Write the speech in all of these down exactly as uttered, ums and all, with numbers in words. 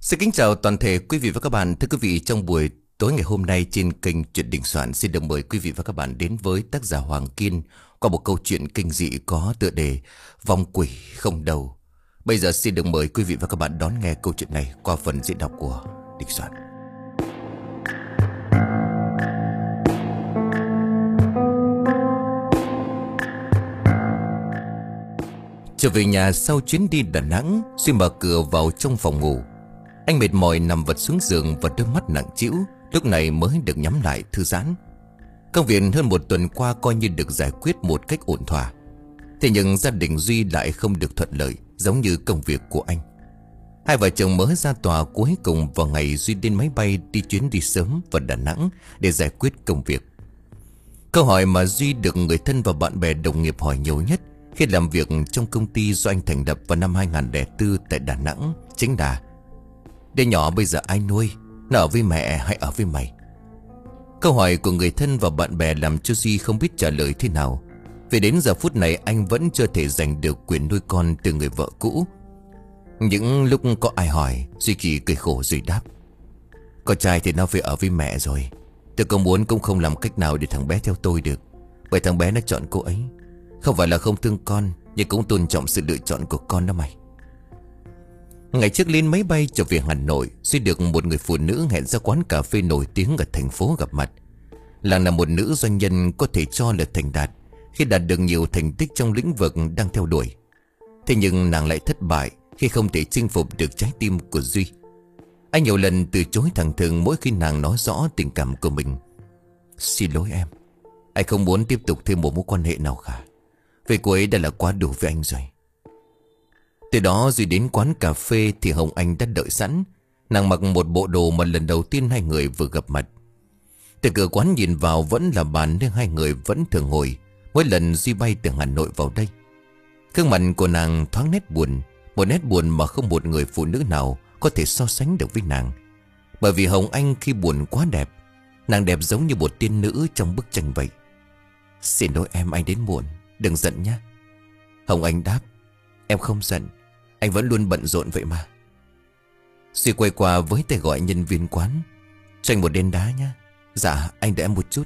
Xin kính chào toàn thể quý vị và các bạn. Thưa quý vị, trong buổi tối ngày hôm nay trên kênh Chuyện Đình Soạn xin được mời quý vị và các bạn đến với tác giả Hoàng Kiên qua một câu chuyện kinh dị có tựa đề Vong Quỷ Không Đầu. Bây giờ xin được mời quý vị và các bạn đón nghe câu chuyện này qua phần diễn đọc của Đình Soạn. Trở về nhà sau chuyến đi Đà Nẵng, Duy mở cửa vào trong phòng ngủ. Anh mệt mỏi nằm vật xuống giường và đôi mắt nặng trĩu lúc này mới được nhắm lại thư giãn. Công việc hơn một tuần qua coi như được giải quyết một cách ổn thỏa. Thế nhưng gia đình Duy lại không được thuận lợi giống như công việc của anh. Hai vợ chồng mới ra tòa cuối cùng vào ngày Duy lên máy bay đi chuyến đi sớm vào Đà Nẵng để giải quyết công việc. Câu hỏi mà Duy được người thân và bạn bè đồng nghiệp hỏi nhiều nhất khi làm việc trong công ty do anh thành lập vào năm hai không không bốn tại Đà Nẵng chính là: đứa nhỏ bây giờ ai nuôi? Nó ở với mẹ hay ở với mày? Câu hỏi của người thân và bạn bè làm cho Duy không biết trả lời thế nào. Vì đến giờ phút này anh vẫn chưa thể giành được quyền nuôi con từ người vợ cũ. Những lúc có ai hỏi, Duy chỉ cười khổ rồi đáp: con trai thì nó phải ở với mẹ rồi. Tôi có muốn cũng không làm cách nào để thằng bé theo tôi được. Bởi thằng bé nó chọn cô ấy. Không phải là không thương con, nhưng cũng tôn trọng sự lựa chọn của con đó mày. Ngày trước lên máy bay trở về Hà Nội, Duy được một người phụ nữ hẹn ra quán cà phê nổi tiếng ở thành phố gặp mặt. Nàng là một nữ doanh nhân có thể cho là thành đạt khi đạt được nhiều thành tích trong lĩnh vực đang theo đuổi. Thế nhưng nàng lại thất bại khi không thể chinh phục được trái tim của Duy. Anh nhiều lần từ chối thẳng thừng mỗi khi nàng nói rõ tình cảm của mình. Xin lỗi em, anh không muốn tiếp tục thêm một mối quan hệ nào cả. Vì cô ấy đã là quá đủ với anh rồi. Từ đó Duy đến quán cà phê thì Hồng Anh đã đợi sẵn. Nàng mặc một bộ đồ mà lần đầu tiên hai người vừa gặp mặt. Từ cửa quán nhìn vào vẫn là bàn nên hai người vẫn thường ngồi mỗi lần Duy bay từ Hà Nội vào đây. Gương mặt của nàng thoáng nét buồn, một nét buồn mà không một người phụ nữ nào có thể so sánh được với nàng. Bởi vì Hồng Anh khi buồn quá đẹp, nàng đẹp giống như một tiên nữ trong bức tranh vậy. Xin lỗi em, anh đến muộn, đừng giận nhé. Hồng Anh đáp: em không giận, anh vẫn luôn bận rộn vậy mà. Duy quay qua với tay gọi nhân viên quán: cho anh một đen đá nhé. Dạ, anh đợi em một chút.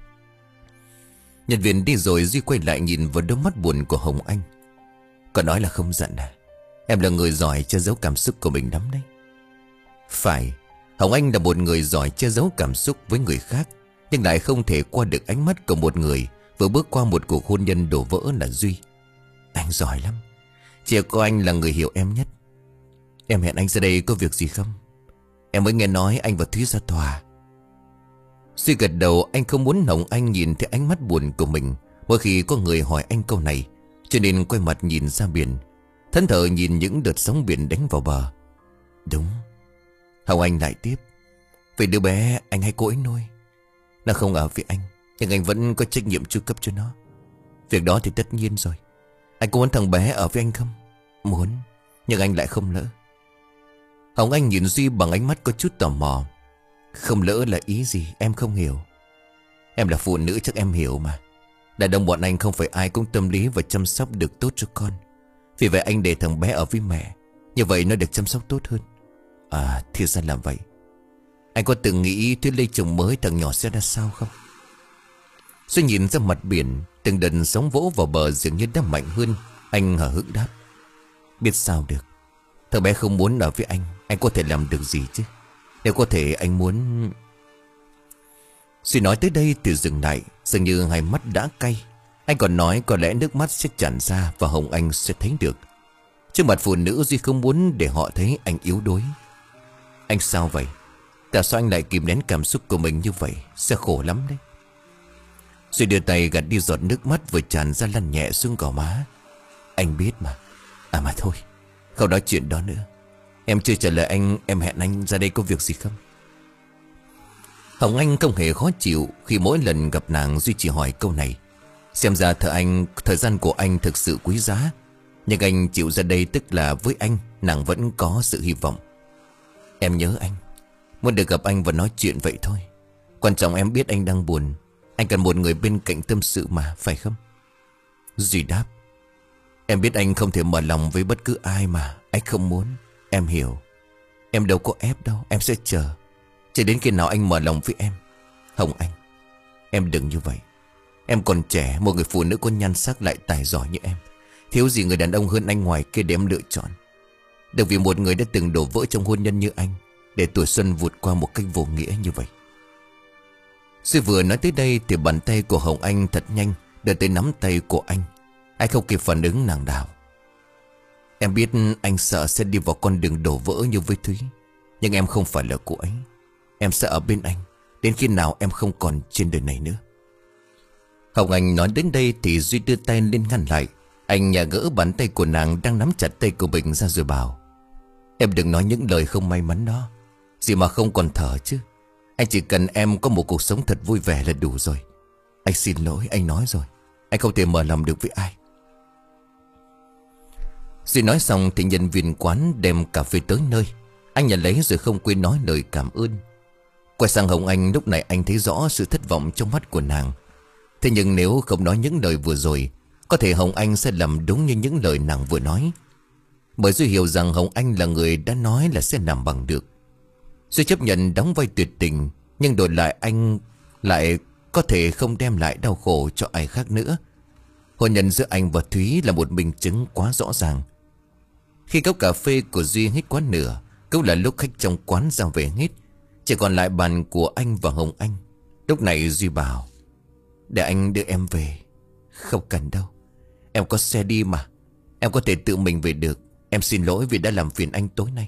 Nhân viên đi rồi, Duy quay lại nhìn vào đôi mắt buồn của Hồng Anh. Còn nói là không giận à? Em là người giỏi che giấu cảm xúc của mình lắm đấy. Phải, Hồng Anh là một người giỏi che giấu cảm xúc với người khác, nhưng lại không thể qua được ánh mắt của một người vừa bước qua một cuộc hôn nhân đổ vỡ là Duy. Anh giỏi lắm, chỉ có anh là người hiểu em nhất. Em hẹn anh ra đây có việc gì không? Em mới nghe nói anh và Thúy ra tòa. Duy gật đầu. Anh không muốn Hồng Anh nhìn thấy ánh mắt buồn của mình mỗi khi có người hỏi anh câu này, cho nên quay mặt nhìn ra biển, thẫn thờ nhìn những đợt sóng biển đánh vào bờ. Đúng. Hồng Anh lại tiếp: về đứa bé anh hay cô ấy nuôi. Nó không ở với anh, nhưng anh vẫn có trách nhiệm chu cấp cho nó. Việc đó thì tất nhiên rồi. Anh có muốn thằng bé ở với anh không? Muốn, nhưng anh lại không lỡ. Hồng Anh nhìn Duy bằng ánh mắt có chút tò mò. Không lỡ là ý gì em không hiểu? Em là phụ nữ chắc em hiểu mà. Đàn ông bọn anh không phải ai cũng tâm lý và chăm sóc được tốt cho con. Vì vậy anh để thằng bé ở với mẹ, như vậy nó được chăm sóc tốt hơn. À, thì ra là vậy. Anh có từng nghĩ Thúy lấy chồng mới thằng nhỏ sẽ ra sao không? Duy nhìn ra mặt biển, từng đợt sóng vỗ vào bờ dường như đã mạnh hơn. Anh hờ hững đáp: biết sao được. Thằng bé không muốn ở với anh, anh có thể làm được gì chứ? Nếu có thể anh muốn... Duy nói tới đây thì dừng lại, dường như hai mắt đã cay. Anh còn nói có lẽ nước mắt sẽ tràn ra và Hồng Anh sẽ thấy được. Trước mặt phụ nữ, Duy không muốn để họ thấy anh yếu đuối. Anh sao vậy? Tại sao anh lại kìm nén cảm xúc của mình như vậy? Sẽ khổ lắm đấy. Duy đưa tay gạt đi giọt nước mắt vừa tràn ra lăn nhẹ xuống gò má. Anh biết mà. À mà thôi, không nói chuyện đó nữa. Em chưa trả lời anh, em hẹn anh ra đây có việc gì không? Hồng Anh không hề khó chịu khi mỗi lần gặp nàng Duy chỉ hỏi câu này. Xem ra thời anh thời gian của anh thực sự quý giá. Nhưng anh chịu ra đây tức là với anh nàng vẫn có sự hy vọng. Em nhớ anh, muốn được gặp anh và nói chuyện vậy thôi. Quan trọng em biết anh đang buồn, anh cần một người bên cạnh tâm sự mà, phải không? Duy đáp: em biết anh không thể mở lòng với bất cứ ai mà anh không muốn. Em hiểu. Em đâu có ép đâu. Em sẽ chờ. Chờ đến khi nào anh mở lòng với em. Hồng Anh, em đừng như vậy. Em còn trẻ. Một người phụ nữ có nhan sắc lại tài giỏi như em. Thiếu gì người đàn ông hơn anh ngoài kia để em lựa chọn. Đừng vì một người đã từng đổ vỡ trong hôn nhân như anh để tuổi xuân vụt qua một cách vô nghĩa như vậy. Duy vừa nói tới đây thì bàn tay của Hồng Anh thật nhanh đưa tới nắm tay của anh. Anh không kịp phản ứng nàng đào. Em biết anh sợ sẽ đi vào con đường đổ vỡ như với Thúy. Nhưng em không phải là cô ấy. Em sẽ ở bên anh đến khi nào em không còn trên đời này nữa. Hồng Anh nói đến đây thì Duy đưa tay lên ngăn lại. Anh nhả gỡ bàn tay của nàng đang nắm chặt tay của mình ra rồi bảo: Em đừng nói những lời không may mắn đó. Gì mà không còn thở chứ. Anh chỉ cần em có một cuộc sống thật vui vẻ là đủ rồi. Anh xin lỗi, anh nói rồi. Anh không thể mở lòng được với ai. Duy nói xong thì nhân viên quán đem cà phê tới nơi. Anh nhận lấy rồi không quên nói lời cảm ơn. Quay sang Hồng Anh, lúc này anh thấy rõ sự thất vọng trong mắt của nàng. Thế nhưng nếu không nói những lời vừa rồi, có thể Hồng Anh sẽ làm đúng như những lời nàng vừa nói. Bởi Duy hiểu rằng Hồng Anh là người đã nói là sẽ làm bằng được. Duy chấp nhận đóng vai tuyệt tình, nhưng đổi lại anh lại có thể không đem lại đau khổ cho ai khác nữa. Hôn nhân giữa anh và Thúy là một minh chứng quá rõ ràng. Khi cốc cà phê của Duy hết quá nửa, cũng là lúc khách trong quán ra về hết. Chỉ còn lại bàn của anh và Hồng Anh. Lúc này Duy bảo: Để anh đưa em về. Không cần đâu, em có xe đi mà. Em có thể tự mình về được. Em xin lỗi vì đã làm phiền anh tối nay.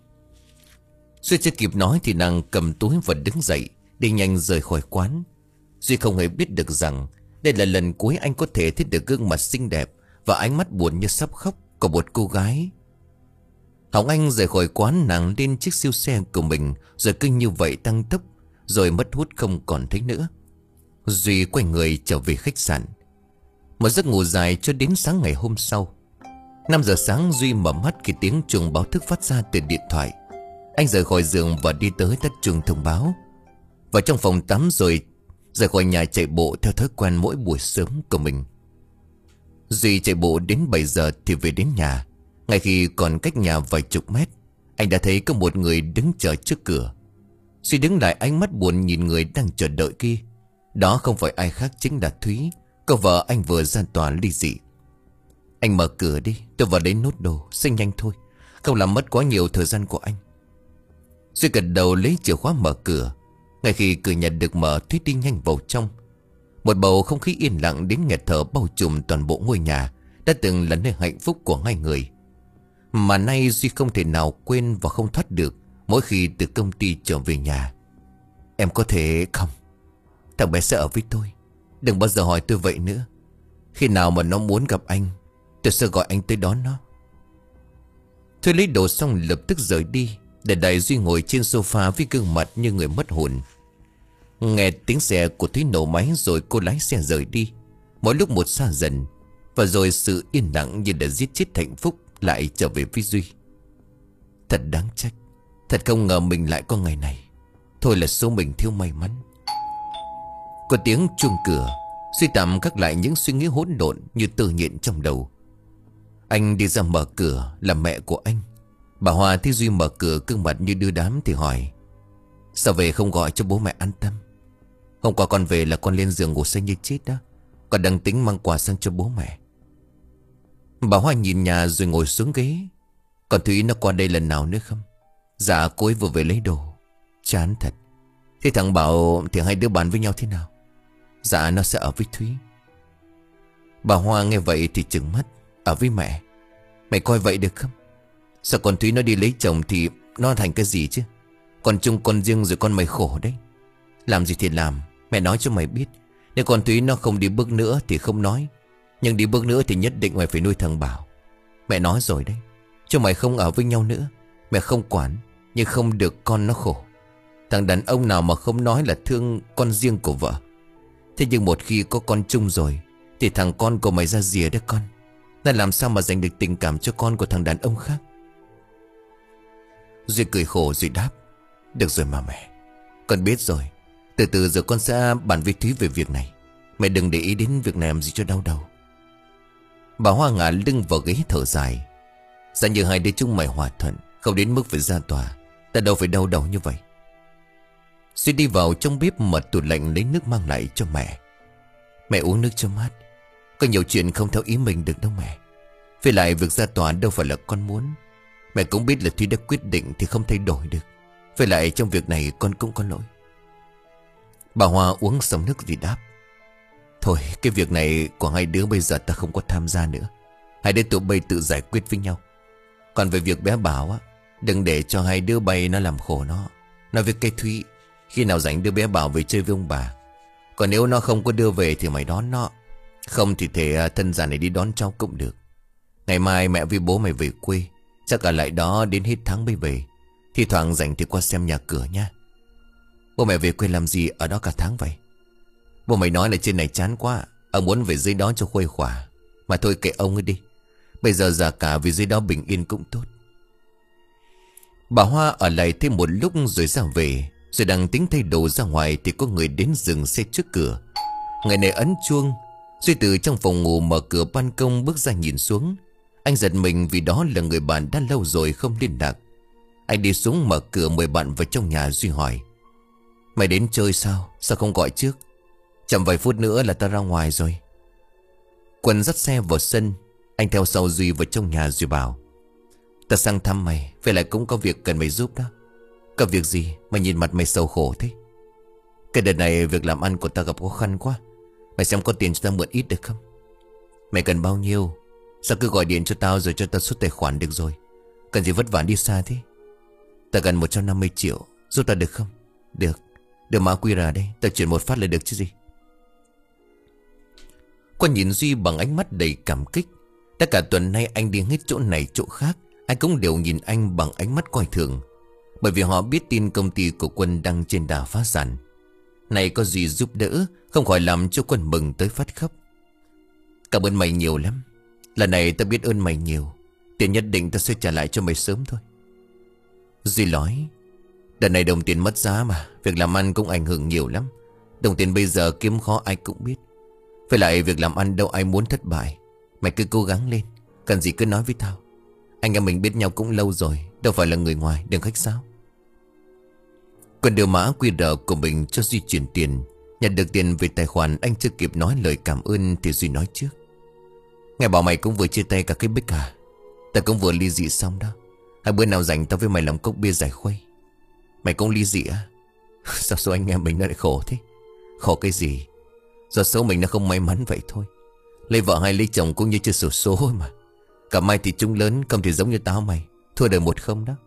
Duy chưa kịp nói thì nàng cầm túi và đứng dậy, đi nhanh rời khỏi quán. Duy không hề biết được rằng đây là lần cuối anh có thể thấy được gương mặt xinh đẹp và ánh mắt buồn như sắp khóc của một cô gái. Hồng Anh rời khỏi quán, nàng lên chiếc siêu xe của mình, rồi cứ như vậy tăng tốc, rồi mất hút không còn thấy nữa. Duy quay người trở về khách sạn. Một giấc ngủ dài cho đến sáng ngày hôm sau. Năm giờ sáng Duy mở mắt khi tiếng chuông báo thức phát ra từ điện thoại. Anh rời khỏi giường và đi tới tắt chuông thông báo. Vào trong phòng tắm rồi rời khỏi nhà chạy bộ theo thói quen mỗi buổi sớm của mình. Duy chạy bộ đến bảy giờ thì về đến nhà. Ngay khi còn cách nhà vài chục mét, anh đã thấy có một người đứng chờ trước cửa. Duy đứng lại, ánh mắt buồn nhìn người đang chờ đợi kia. Đó không phải ai khác chính là Thúy, cô vợ anh vừa ra tòa ly dị. Anh mở cửa đi, tôi vào lấy nốt đồ, xin nhanh thôi, không làm mất quá nhiều thời gian của anh. Duy gật đầu lấy chìa khóa mở cửa. Ngay khi cửa nhà được mở, Thúy đi nhanh vào trong. Một bầu không khí yên lặng đến nghẹt thở bao trùm toàn bộ ngôi nhà đã từng là nơi hạnh phúc của hai người, mà nay Duy không thể nào quên và không thoát được mỗi khi từ công ty trở về nhà. Em có thể không? Thằng bé sẽ ở với tôi. Đừng bao giờ hỏi tôi vậy nữa. Khi nào mà nó muốn gặp anh, tôi sẽ gọi anh tới đón nó. Tôi lấy đồ xong lập tức rời đi, để đại Duy ngồi trên sofa với gương mặt như người mất hồn. Nghe tiếng xe của Thúy nổ máy rồi cô lái xe rời đi. Mỗi lúc một xa dần, và rồi sự yên lặng như đã giết chết hạnh phúc lại trở về với Duy. Thật đáng trách. Thật không ngờ mình lại có ngày này. Thôi là số mình thiếu may mắn. Có tiếng chuông cửa. Duy tạm gác lại những suy nghĩ hỗn độn như tơ nhện trong đầu. Anh đi ra mở cửa là mẹ của anh. Bà Hòa thấy Duy mở cửa gương mặt như đưa đám thì hỏi: Sao về không gọi cho bố mẹ an tâm? Hôm qua con về là con lên giường ngủ say như chết đó. Con đang tính mang quà sang cho bố mẹ. Bà Hoa nhìn nhà rồi ngồi xuống ghế. Còn Thúy nó qua đây lần nào nữa không? Dạ cô ấy vừa về lấy đồ. Chán thật. Thế thằng Bảo thì hai đứa bàn với nhau thế nào? Dạ nó sẽ ở với Thúy. Bà Hoa nghe vậy thì trừng mắt. Ở với mẹ? Mày coi vậy được không? Sao con Thúy nó đi lấy chồng thì nó thành cái gì chứ? Con chung con riêng rồi con mày khổ đấy. Làm gì thì làm. Mẹ nói cho mày biết, nếu con Thúy nó không đi bước nữa thì không nói, nhưng đi bước nữa thì nhất định mày phải nuôi thằng Bảo. Mẹ nói rồi đấy. Cho mày không ở với nhau nữa. Mẹ không quản, nhưng không được con nó khổ. Thằng đàn ông nào mà không nói là thương con riêng của vợ. Thế nhưng một khi có con chung rồi thì thằng con của mày ra rìa đấy con. Là làm sao mà dành được tình cảm cho con của thằng đàn ông khác? Duy cười khổ rồi đáp: Được rồi mà mẹ, con biết rồi. Từ từ rồi con sẽ bàn với Thúy về việc này. Mẹ đừng để ý đến việc này làm gì cho đau đầu. Bà Hoa ngả lưng vào ghế thở dài. Giả như hai đứa chúng mày hòa thuận, không đến mức phải ra tòa, Ta đâu phải đau đầu như vậy. Duy đi vào trong bếp mở tủ lạnh lấy nước mang lại cho mẹ. Mẹ uống nước cho mát. Có nhiều chuyện không theo ý mình được đâu mẹ. Với lại việc ra tòa đâu phải là con muốn. Mẹ cũng biết là Thúy đã quyết định thì không thay đổi được. Với lại trong việc này con cũng có lỗi. Bà Hoa uống xong nước thì đáp: Thôi cái việc này của hai đứa bây giờ ta không có tham gia nữa. Hai đứa tụi bay tự giải quyết với nhau. Còn về việc bé Bảo á, đừng để cho hai đứa bay nó làm khổ nó. Nói với cây Thúy, khi nào rảnh đưa bé Bảo về chơi với ông bà. Còn nếu nó không có đưa về thì mày đón nó. Không thì thể thân già này đi đón cháu cũng được. Ngày mai mẹ với bố mày về quê. Chắc ở lại đó đến hết tháng mới về. Thì thoảng rảnh thì qua xem nhà cửa nha. Bố mẹ về quê làm gì ở đó cả tháng vậy? Bố mày nói là trên này chán quá. Ông muốn về dưới đó cho khuây khỏa. Mà thôi kệ ông ấy đi. Bây giờ già cả vì dưới đó bình yên cũng tốt. Bà Hoa ở lại thêm một lúc rồi ra về. Rồi đang tính thay đồ ra ngoài thì có người đến dừng xe trước cửa. Người này ấn chuông. Duy từ trong phòng ngủ mở cửa ban công bước ra nhìn xuống. Anh giật mình vì đó là người bạn đã lâu rồi không liên lạc. Anh đi xuống mở cửa mời bạn vào trong nhà. Duy hỏi: Mày đến chơi sao? Sao không gọi trước? Chậm vài phút nữa là ta ra ngoài rồi. Quân dắt xe vào sân. Anh theo sau Duy vào trong nhà rồi bảo: Ta sang thăm mày. Vậy lại cũng có việc cần mày giúp đó. Có việc gì mà nhìn mặt mày sầu khổ thế? Cái đợt này việc làm ăn của ta gặp khó khăn quá. Mày xem có tiền cho ta mượn ít được không? Mày cần bao nhiêu? Sao cứ gọi điện cho tao rồi cho tao xuất tài khoản được rồi? Cần gì vất vả đi xa thế? Ta cần một trăm năm mươi triệu. Giúp ta được không? Được. Đưa mã quy rờ đây. Ta chuyển một phát là được chứ gì. Quân nhìn Duy bằng ánh mắt đầy cảm kích. Tất cả tuần nay anh đi hết chỗ này chỗ khác. Anh cũng đều nhìn anh bằng ánh mắt coi thường. Bởi vì họ biết tin công ty của Quân đang trên đà phá sản. Này có Duy giúp đỡ, không khỏi làm cho Quân mừng tới phát khóc. Cảm ơn mày nhiều lắm. Lần này ta biết ơn mày nhiều. Tiền nhất định ta sẽ trả lại cho mày sớm thôi. Duy nói: Đợt này đồng tiền mất giá mà. Việc làm ăn cũng ảnh hưởng nhiều lắm. Đồng tiền bây giờ kiếm khó ai cũng biết. Với lại việc làm ăn đâu ai muốn thất bại. Mày cứ cố gắng lên. Cần gì cứ nói với tao. Anh em mình biết nhau cũng lâu rồi. Đâu phải là người ngoài, đừng khách sáo. Quân đưa mã quy rờ của mình cho Duy chuyển tiền. Nhận được tiền về tài khoản, anh chưa kịp nói lời cảm ơn thì Duy nói trước: Nghe bảo mày cũng vừa chia tay cả cái Bích à? Ta cũng vừa ly dị xong đó. Hai bữa nào rảnh tao với mày làm cốc bia giải khuây. Mày cũng ly dị à? Sao số anh em mình nó lại khổ thế? Khổ cái gì? Do số mình nó không may mắn vậy thôi. Lấy vợ hay lấy chồng cũng như chơi sổ số mà. Cả mai thì chúng lớn, không thì giống như tao mày, thua đời một không đó.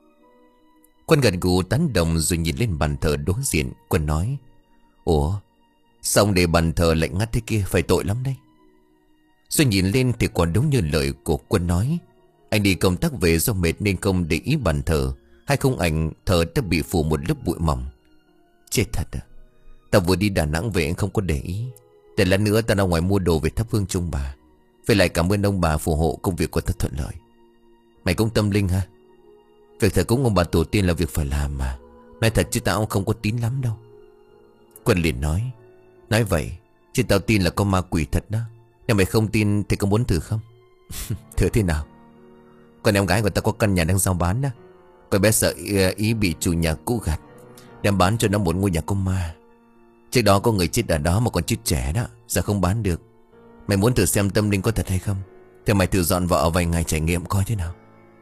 Quân gật gù tán đồng rồi nhìn lên bàn thờ đối diện. Quân nói: Ủa, sao để bàn thờ lạnh ngắt thế kia? Phải tội lắm đấy. Rồi nhìn lên thì quả đúng như lời của Quân nói. Anh đi công tác về do mệt nên không để ý bàn thờ. Hai khung ảnh thờ đã bị phủ một lớp bụi mỏng. Chết thật à. Ta vừa đi Đà Nẵng về anh không có để ý. Để lát nữa ta ra ngoài mua đồ về thắp hương chung bà. Phải lại cảm ơn ông bà phù hộ công việc của ta thuận lợi. Mày cũng tâm linh ha? Việc thờ cúng ông bà tổ tiên là việc phải làm mà. Nói thật chứ tao không có tín lắm đâu. Quân liền nói: Nói vậy chứ tao tin là có ma quỷ thật đó. Nếu mày không tin thì có muốn thử không? Thử thế nào? Con em gái của tao có căn nhà đang giao bán đó. Con bé sợ ý bị chủ nhà cũ gạt, đem bán cho nó một ngôi nhà có ma. Trước đó có người chết ở đó mà còn chết trẻ đó. Giờ không bán được. Mày muốn thử xem tâm linh có thật hay không? Thì mày thử dọn vào ở vài ngày trải nghiệm coi thế nào.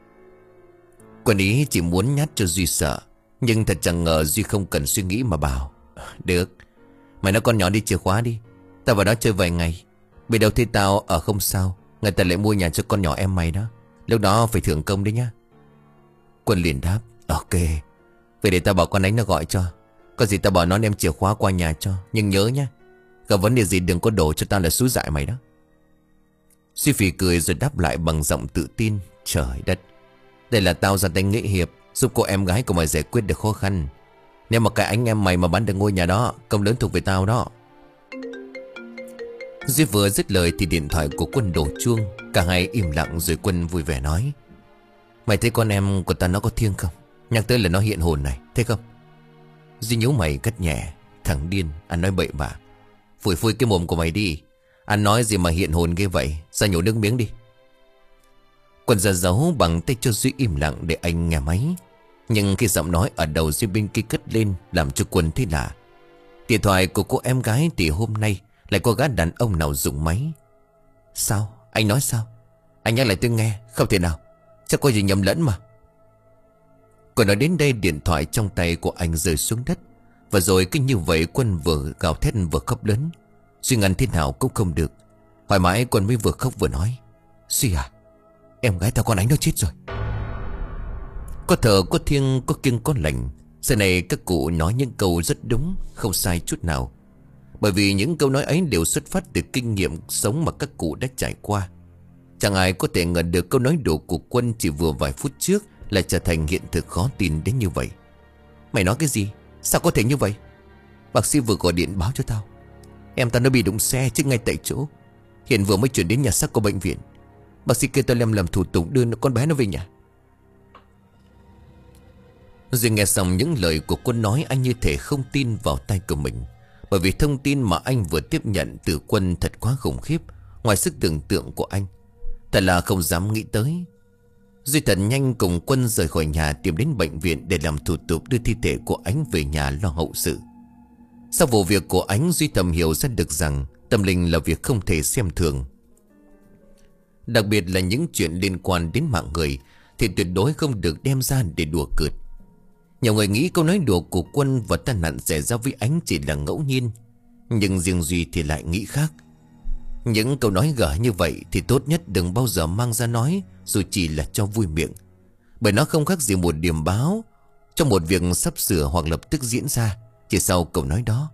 Quân ý chỉ muốn nhát cho Duy sợ. Nhưng thật chẳng ngờ Duy không cần suy nghĩ mà bảo: Được, mày nói con nhỏ đi chìa khóa đi. Tao vào đó chơi vài ngày. Biết đâu thấy tao ở không sao, người ta lại mua nhà cho con nhỏ em mày đó. Lúc đó phải thưởng công đấy nhá. Quân liền đáp: Ok. Vậy để tao bảo con ánh nó gọi cho. Có gì tao bảo nó đem chìa khóa qua nhà cho. Nhưng nhớ nhá, gặp vấn đề gì đừng có đổ cho tao là xúi dại mày đó. Duy phì cười rồi đáp lại bằng giọng tự tin: Trời đất, đây là tao ra tay nghĩa hiệp, giúp cô em gái của mày giải quyết được khó khăn. Nếu mà cái anh em mày mà bán được ngôi nhà đó, công lớn thuộc về tao đó. Duy vừa dứt lời thì điện thoại của Quân đổ chuông. Cả hai im lặng rồi Quân vui vẻ nói: Mày thấy con em của tao nó có thiêng không? Nhắc tới là nó hiện hồn này, thấy không? Duy nhíu mày cất nhẹ: Thằng điên, anh nói bậy bạ. Phủi phui cái mồm của mày đi. Anh nói gì mà hiện hồn ghê vậy? Ra nhổ nước miếng đi. Quân ra dấu bằng tay cho Duy im lặng để anh nghe máy. Nhưng khi giọng nói ở đầu Duy bên kia cất lên làm cho Quân thấy lạ. Điện thoại của cô em gái thì hôm nay lại có gã đàn ông nào dùng máy. Sao? Anh nói sao? Anh nhắc lại tôi nghe. Không thể nào. Chắc có gì nhầm lẫn mà. Còn nói đến đây điện thoại trong tay của anh rơi xuống đất. Và rồi cứ như vậy Quân vừa gào thét vừa khóc lớn. Duy ngăn thế nào cũng không được. Hỏi mãi Quân mới vừa khóc vừa nói. Duy à, em gái tao con ánh nó chết rồi. Có thở có thiêng có kiêng có lành. Giờ này các cụ nói những câu rất đúng, không sai chút nào. Bởi vì những câu nói ấy đều xuất phát từ kinh nghiệm sống mà các cụ đã trải qua. Chẳng ai có thể ngờ được câu nói đùa của Quân chỉ vừa vài phút trước lại trở thành hiện thực khó tin đến như vậy. Mày nói cái gì? Sao có thể như vậy? Bác sĩ vừa gọi điện báo cho tao. Em tao nó bị đụng xe chết ngay tại chỗ. Hiện vừa mới chuyển đến nhà xác của bệnh viện. Bác sĩ kêu tao làm làm thủ tục đưa con bé nó về nhà. Rồi nghe xong những lời của Quân nói, anh như thể không tin vào tay của mình. Bởi vì thông tin mà anh vừa tiếp nhận từ Quân thật quá khủng khiếp, ngoài sức tưởng tượng của anh. Thật là không dám nghĩ tới. Duy thật nhanh cùng Quân rời khỏi nhà tìm đến bệnh viện để làm thủ tục đưa thi thể của Ánh về nhà lo hậu sự. Sau vụ việc của Ánh, Duy thầm hiểu ra được rằng tâm linh là việc không thể xem thường. Đặc biệt là những chuyện liên quan đến mạng người thì tuyệt đối không được đem ra để đùa cợt. Nhiều người nghĩ câu nói đùa của Quân và tai nạn xảy ra với Ánh chỉ là ngẫu nhiên. Nhưng riêng Duy thì lại nghĩ khác. Những câu nói gở như vậy thì tốt nhất đừng bao giờ mang ra nói, dù chỉ là cho vui miệng. Bởi nó không khác gì một điểm báo cho một việc sắp sửa hoặc lập tức diễn ra chỉ sau câu nói đó.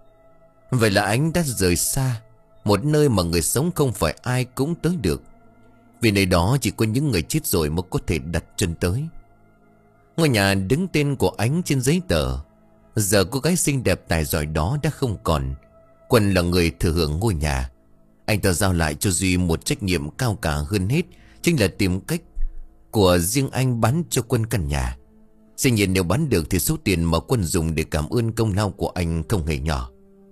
Vậy là Ánh đã rời xa một nơi mà người sống không phải ai cũng tới được. Vì nơi đó chỉ có những người chết rồi mới có thể đặt chân tới. Ngôi nhà đứng tên của Ánh trên giấy tờ. Giờ cô gái xinh đẹp tài giỏi đó đã không còn. Quân là người thừa hưởng ngôi nhà. Anh ta giao lại cho Duy một trách nhiệm cao cả hơn hết, chính là tìm cách của riêng anh bán cho Quân căn nhà. Dĩ nhiên nếu bán được thì số tiền mà Quân dùng để cảm ơn công lao của anh không hề nhỏ.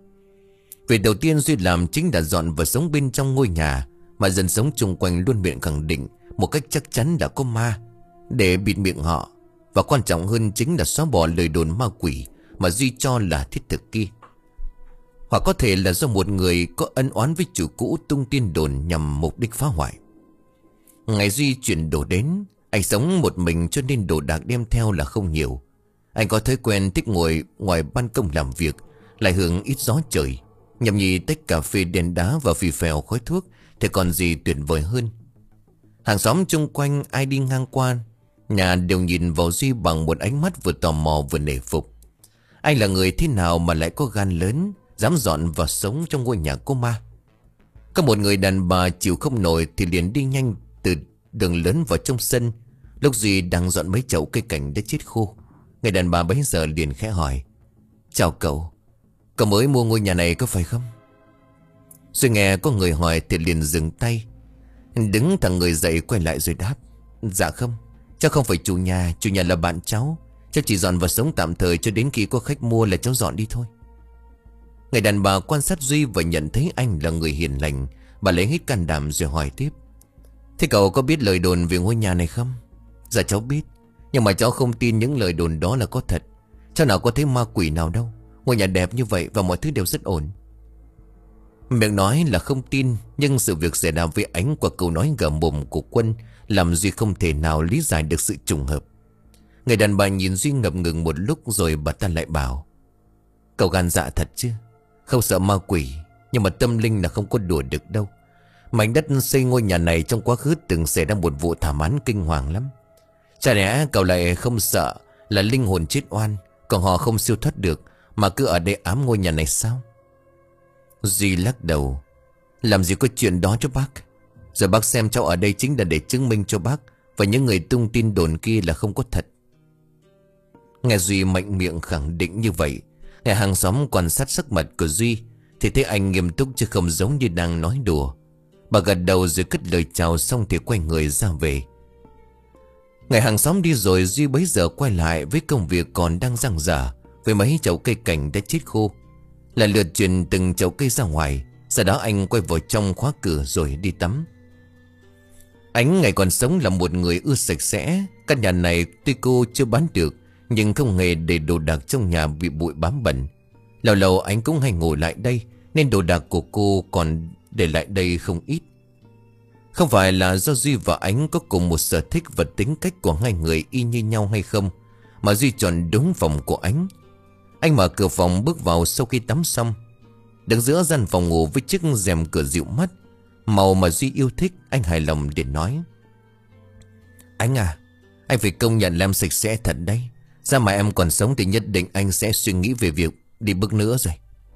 Việc đầu tiên Duy làm chính là dọn và sống bên trong ngôi nhà, mà dân sống chung quanh luôn miệng khẳng định một cách chắc chắn đã có ma, để bịt miệng họ. Và quan trọng hơn chính là xóa bỏ lời đồn ma quỷ mà Duy cho là thiết thực kia. Hoặc có thể là do một người có ân oán với chủ cũ tung tin đồn nhằm mục đích phá hoại. Ngày Duy chuyển đồ đến, anh sống một mình cho nên đồ đạc đem theo là không nhiều. Anh có thói quen thích ngồi ngoài ban công làm việc, lại hưởng ít gió trời, nhâm nhi tách cà phê đèn đá và phì phèo khói thuốc thì còn gì tuyệt vời hơn. Hàng xóm chung quanh ai đi ngang qua nhà đều nhìn vào Duy bằng một ánh mắt vừa tò mò vừa nể phục. Anh là người thế nào mà lại có gan lớn, dám dọn vào sống trong ngôi nhà cô ma. Có một người đàn bà chịu không nổi thì liền đi nhanh từ đường lớn vào trong sân. Lúc Duy đang dọn mấy chậu cây cảnh đã chết khô, người đàn bà bấy giờ liền khẽ hỏi: Chào cậu, cậu mới mua ngôi nhà này có phải không? Duy nghe có người hỏi thì liền dừng tay, đứng thẳng người dậy quay lại rồi đáp: Dạ không, cháu không phải chủ nhà, chủ nhà là bạn cháu. Cháu chỉ dọn vào sống tạm thời cho đến khi có khách mua là cháu dọn đi thôi. Người đàn bà quan sát Duy và nhận thấy anh là người hiền lành. Bà lấy hết can đảm rồi hỏi tiếp: Thế cậu có biết lời đồn về ngôi nhà này không? Dạ cháu biết, nhưng mà cháu không tin những lời đồn đó là có thật. Cháu nào có thấy ma quỷ nào đâu. Ngôi nhà đẹp như vậy và mọi thứ đều rất ổn. Miệng nói là không tin, nhưng sự việc xảy ra với Ánh qua câu nói gở mồm của Quân làm Duy không thể nào lý giải được sự trùng hợp. Người đàn bà nhìn Duy ngập ngừng một lúc rồi bà ta lại bảo: Cậu gan dạ thật chứ, không sợ ma quỷ, nhưng mà tâm linh là không có đùa được đâu. Mảnh đất xây ngôi nhà này trong quá khứ từng xảy ra một vụ thảm án kinh hoàng lắm. Chả lẽ cậu lại không sợ là linh hồn chết oan, còn họ không siêu thoát được mà cứ ở đây ám ngôi nhà này sao? Duy lắc đầu: Làm gì có chuyện đó cho bác. Rồi bác xem cháu ở đây chính là để chứng minh cho bác và những người tung tin đồn kia là không có thật. Nghe Duy mạnh miệng khẳng định như vậy, nghe hàng xóm quan sát sắc mặt của Duy thì thấy anh nghiêm túc chứ không giống như đang nói đùa. Bà gật đầu rồi cất lời chào xong thì quay người ra về. Ngày hàng xóm đi rồi, Duy bấy giờ quay lại với công việc còn đang dang dở, với mấy chậu cây cảnh đã chết khô. Là lượt chuyển từng chậu cây ra ngoài. Sau đó anh quay vào trong khóa cửa rồi đi tắm. Ánh ngày còn sống là một người ưa sạch sẽ. Căn nhà này tuy cô chưa bán được, nhưng không hề để đồ đạc trong nhà bị bụi bám bẩn. Lâu lâu anh cũng hay ngồi lại đây, nên đồ đạc của cô còn để lại đây không ít. Không phải là do Duy và Ánh có cùng một sở thích và tính cách của hai người y như nhau hay không, mà Duy chọn đúng phòng của Ánh. Anh mở cửa phòng bước vào sau khi tắm xong. Đứng giữa gian phòng ngủ với chiếc rèm cửa dịu mắt, màu mà Duy yêu thích, anh hài lòng để nói: Ánh à, anh phải công nhận là em sạch sẽ thật đấy. Ra mà em còn sống thì nhất định anh sẽ suy nghĩ về việc đi bước nữa rồi.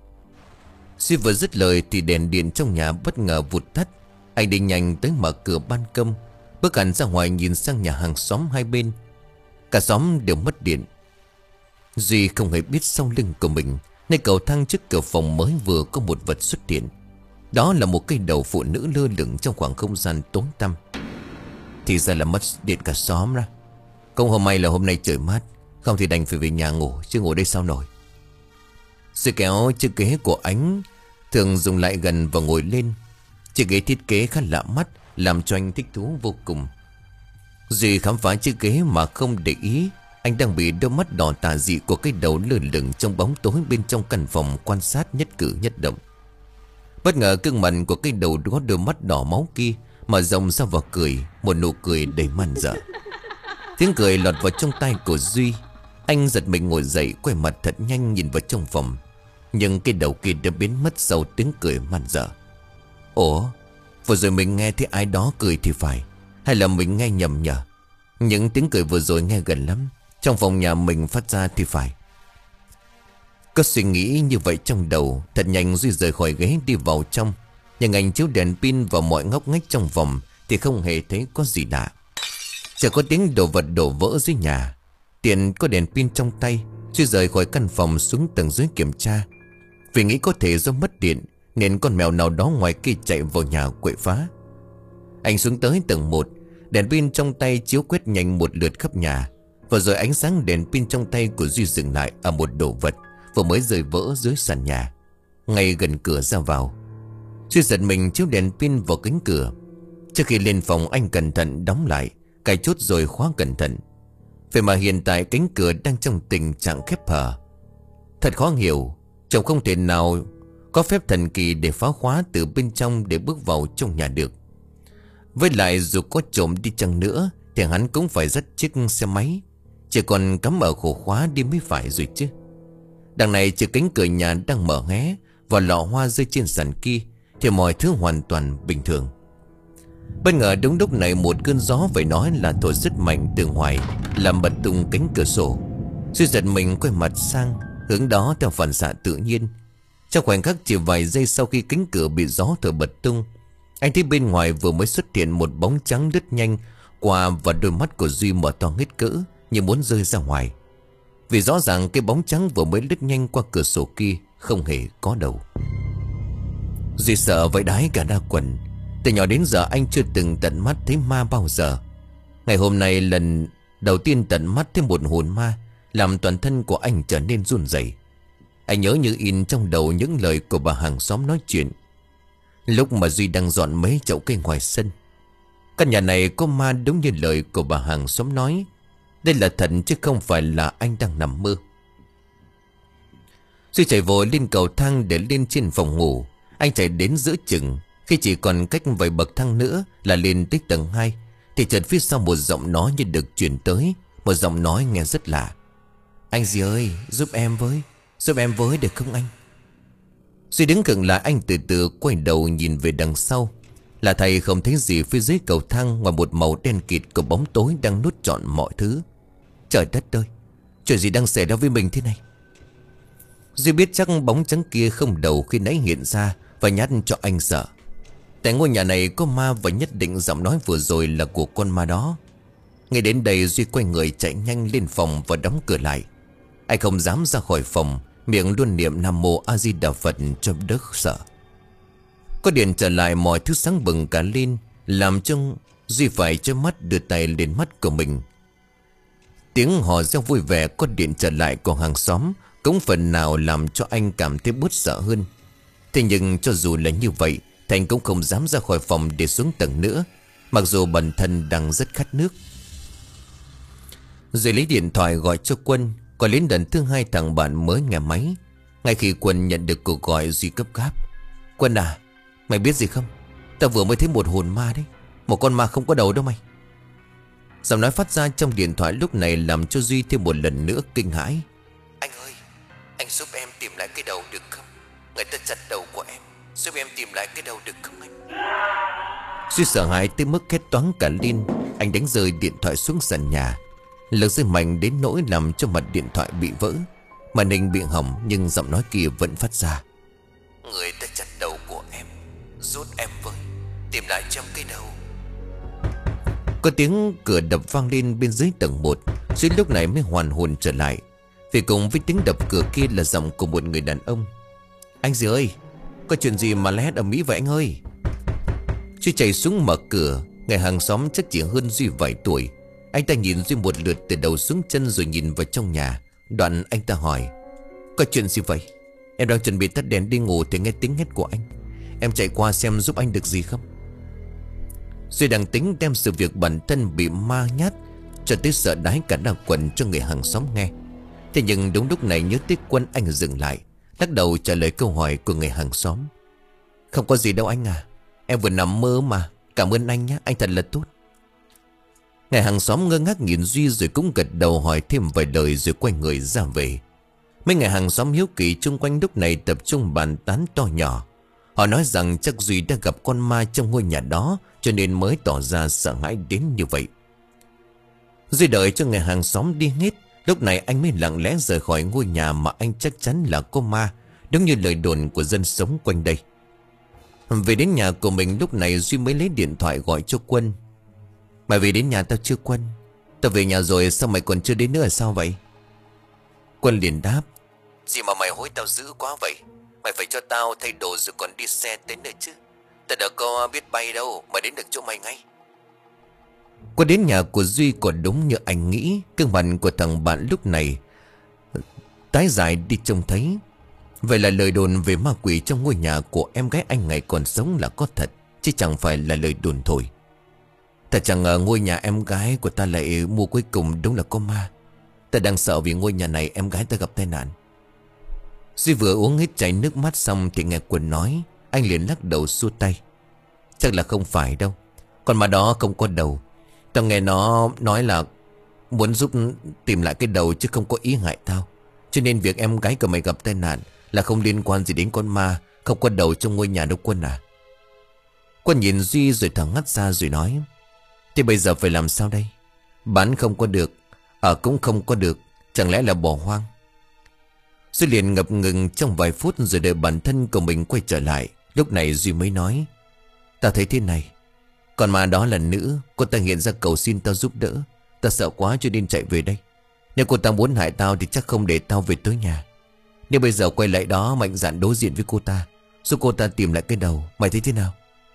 Duy vừa dứt lời thì đèn điện trong nhà bất ngờ vụt tắt. Anh đi nhanh tới mở cửa ban công, bước hẳn ra ngoài nhìn sang nhà hàng xóm hai bên. Cả xóm đều mất điện. Duy không hề biết sau lưng của mình, nơi cầu thang trước cửa phòng mới vừa có một vật xuất hiện. Đó là một cây đầu phụ nữ lơ lửng trong khoảng không gian tối tăm. Thì ra là mất điện cả xóm ra. Không hôm may là hôm nay trời mát, không thì đành phải về nhà ngủ, chứ ngủ đây sao nổi. Duy kéo chiếc ghế của Ánh thường dùng lại gần và ngồi lên. Chiếc ghế thiết kế khá lạ mắt, làm cho anh thích thú vô cùng. Duy khám phá chiếc ghế mà không để ý anh đang bị đôi mắt đỏ tà dị của cái đầu lơ lửng trong bóng tối bên trong căn phòng quan sát nhất cử nhất động. Bất ngờ gương mặt của cái đầu có đôi mắt đỏ máu kia mà rộng ra vào cười, một nụ cười đầy man dợ. Tiếng cười lọt vào trong tai của Duy. Anh giật mình ngồi dậy, quay mặt thật nhanh nhìn vào trong phòng. Nhưng cái đầu kia đã biến mất sau tiếng cười man dợ. Ủa, vừa rồi mình nghe thấy ai đó cười thì phải, hay là mình nghe nhầm nhỉ? Những tiếng cười vừa rồi nghe gần lắm, trong phòng nhà mình phát ra thì phải. Có suy nghĩ như vậy trong đầu, thật nhanh Duy rời khỏi ghế đi vào trong. Nhưng anh chiếu đèn pin vào mọi ngóc ngách trong phòng thì không hề thấy có gì lạ. Chỉ có tiếng đồ vật đổ vỡ dưới nhà. Tiện có đèn pin trong tay, Duy rời khỏi căn phòng xuống tầng dưới kiểm tra. Vì nghĩ có thể do mất điện nên con mèo nào đó ngoài kia chạy vào nhà quậy phá. Anh xuống tới tầng một. Đèn pin trong tay chiếu quét nhanh một lượt khắp nhà. Và rồi ánh sáng đèn pin trong tay của Duy dừng lại ở một đồ vật vừa mới rơi vỡ dưới sàn nhà, ngay gần cửa ra vào. Duy giật mình chiếu đèn pin vào cánh cửa. Trước khi lên phòng anh cẩn thận đóng lại, cài chốt rồi khóa cẩn thận. Vậy mà hiện tại cánh cửa đang trong tình trạng khép hờ. Thật khó hiểu, chồng không thể nào có phép thần kỳ để phá khóa từ bên trong để bước vào trong nhà được. Với lại dù có trộm đi chăng nữa thì hắn cũng phải dắt chiếc xe máy, chỉ còn cắm ở khổ khóa đi mới phải rồi chứ. Đằng này trừ cánh cửa nhà đang mở hé và lọ hoa rơi trên sàn kia thì mọi thứ hoàn toàn bình thường. Bất ngờ đúng lúc này một cơn gió phải nói là thổi rất mạnh từ ngoài, làm bật tung cánh cửa sổ. Duy giật mình quay mặt sang hướng đó theo phản xạ tự nhiên. Trong khoảnh khắc chỉ vài giây sau khi cánh cửa bị gió thổi bật tung, anh thấy bên ngoài vừa mới xuất hiện một bóng trắng lướt nhanh qua, và đôi mắt của Duy mở to hết cỡ như muốn rơi ra ngoài. Vì rõ ràng cái bóng trắng vừa mới lướt nhanh qua cửa sổ kia không hề có đầu. Duy sợ vẫy đái cả đa quần. Từ nhỏ đến giờ anh chưa từng tận mắt thấy ma bao giờ. Ngày hôm nay lần đầu tiên tận mắt thấy một hồn ma, làm toàn thân của anh trở nên run rẩy. Anh nhớ như in trong đầu những lời của bà hàng xóm nói chuyện lúc mà Duy đang dọn mấy chậu cây ngoài sân. Căn nhà này có ma đúng như lời của bà hàng xóm nói. Đây là thật chứ không phải là anh đang nằm mơ. Duy chạy vội lên cầu thang để lên trên phòng ngủ. Anh chạy đến giữa chừng, khi chỉ còn cách vài bậc thang nữa là lên tới tầng hai, thì chợt phía sau một giọng nói như được truyền tới. Một giọng nói nghe rất lạ. Anh gì ơi, giúp em với, giúp em với được không anh? Duy đứng khựng lại, anh từ từ quay đầu nhìn về đằng sau. Là thầy không thấy gì phía dưới cầu thang ngoài một màu đen kịt của bóng tối đang nuốt trọn mọi thứ. Trời đất ơi, chuyện gì đang xảy ra với mình thế này? Duy biết chắc bóng trắng kia không đầu khi nãy hiện ra và nhát cho anh sợ. Tại ngôi nhà này có ma và nhất định giọng nói vừa rồi là của con ma đó. Ngay đến đây Duy quay người chạy nhanh lên phòng và đóng cửa lại. Anh không dám ra khỏi phòng, miệng luôn niệm Nam Mô A Di Đà Phật cho đỡ sợ. Có điện trở lại, mọi thứ sáng bừng cả lên, làm cho Duy phải chớp mắt đưa tay lên mắt của mình. Tiếng hò reo vui vẻ có điện trở lại của hàng xóm cũng phần nào làm cho anh cảm thấy bớt sợ hơn. Thế nhưng cho dù là như vậy, Thành cũng không dám ra khỏi phòng để xuống tầng nữa. mặc dù bản thân đang rất khát nước. Rồi lấy điện thoại gọi cho Quân. Gọi đến lần thứ hai thằng bạn mới nghe máy. Ngay khi Quân nhận được cuộc gọi, Duy gấp gáp: Quân à, mày biết gì không? Tao vừa mới thấy một hồn ma đấy. Một con ma không có đầu đâu mày. Giọng nói phát ra trong điện thoại lúc này làm cho Duy thêm một lần nữa kinh hãi. Anh ơi, anh giúp em tìm lại cái đầu được không? Người ta chặt đầu của em, giúp em tìm lại cái đầu được không anh? Duy sợ hãi tới mức hét toáng cả lên. Anh đánh rơi điện thoại xuống sàn nhà. Lực rơi mạnh đến nỗi làm cho mặt điện thoại bị vỡ. Màn hình bị hỏng nhưng giọng nói kia vẫn phát ra: Người ta chặt đầu của em, giúp em với, tìm lại trong cái đầu. Có tiếng cửa đập vang lên bên dưới tầng một. Duy lúc này mới hoàn hồn trở lại. Vì cùng với tiếng đập cửa kia là giọng của một người đàn ông. Anh Duy ơi, có chuyện gì mà la hét ầm ĩ vậy anh ơi? Duy chạy xuống mở cửa. Người hàng xóm chắc chỉ hơn Duy vài tuổi. Anh ta nhìn Duy một lượt từ đầu xuống chân rồi nhìn vào trong nhà. Đoạn anh ta hỏi: Có chuyện gì vậy? Em đang chuẩn bị tắt đèn đi ngủ thì nghe tiếng hét của anh. Em chạy qua xem giúp anh được gì không? Duy đang tính đem sự việc bản thân bị ma nhát cho tới sợ đái cả đa quần cho người hàng xóm nghe. Thế nhưng đúng lúc này nhớ tới Quân, anh dừng lại, lắc đầu trả lời câu hỏi của người hàng xóm: Không có gì đâu anh à, em vừa nằm mơ mà. Cảm ơn anh nhé, anh thật là tốt. Người hàng xóm ngơ ngác nhìn Duy rồi cũng gật đầu hỏi thêm vài lời rồi quay người ra về. Mấy người hàng xóm hiếu kỳ chung quanh lúc này tập trung bàn tán to nhỏ. Họ nói rằng chắc Duy đã gặp con ma trong ngôi nhà đó cho nên mới tỏ ra sợ hãi đến như vậy. Duy đợi cho người hàng xóm đi hết. Lúc này anh mới lặng lẽ rời khỏi ngôi nhà mà anh chắc chắn là có ma, đúng như lời đồn của dân sống quanh đây. Về đến nhà của mình lúc này Duy mới lấy điện thoại gọi cho Quân. Mày về đến nhà tao chưa Quân? Tao về nhà rồi, sao mày còn chưa đến nữa sao vậy? Quân liền đáp: Gì mà mày hối tao dữ quá vậy? Mày phải cho tao thay đồ rồi còn đi xe đến nơi chứ. Tao đâu có biết bay đâu mà đến được chỗ mày ngay. Quân đến nhà của Duy còn đúng như anh nghĩ. Gương mặt của thằng bạn lúc này tái dài đi trông thấy. Vậy là lời đồn về ma quỷ trong ngôi nhà của em gái anh ngày còn sống là có thật, chứ chẳng phải là lời đồn thổi. Ta chẳng ngờ ngôi nhà em gái của ta lại mua cuối cùng đúng là có ma. Ta đang sợ vì ngôi nhà này em gái ta gặp tai nạn. Duy vừa uống hết chai nước mắt xong thì nghe Quân nói. Anh liền lắc đầu xua tay: Chắc là không phải đâu. Còn mà đó không có đầu. Tao nghe nó nói là muốn giúp tìm lại cái đầu chứ không có ý hại tao. Cho nên việc em gái của mày gặp tai nạn là không liên quan gì đến con ma không có đầu trong ngôi nhà đâu Quân à. Quân nhìn Duy rồi thở ngắt ra rồi nói: Thế bây giờ phải làm sao đây? Bán không có được, ở cũng không có được, chẳng lẽ là bỏ hoang? Duy liền ngập ngừng trong vài phút rồi đợi bản thân của mình quay trở lại. Lúc này Duy mới nói: Tao thấy thế này, còn mà đó là nữ. Cô ta hiện ra cầu xin tao giúp đỡ. Tao sợ quá cho nên chạy về đây. Nếu cô ta muốn hại tao thì chắc không để tao về tới nhà. Nếu bây giờ quay lại đó mạnh dạn đối diện với cô ta, giúp cô ta tìm lại cái đầu, mày thấy thế nào?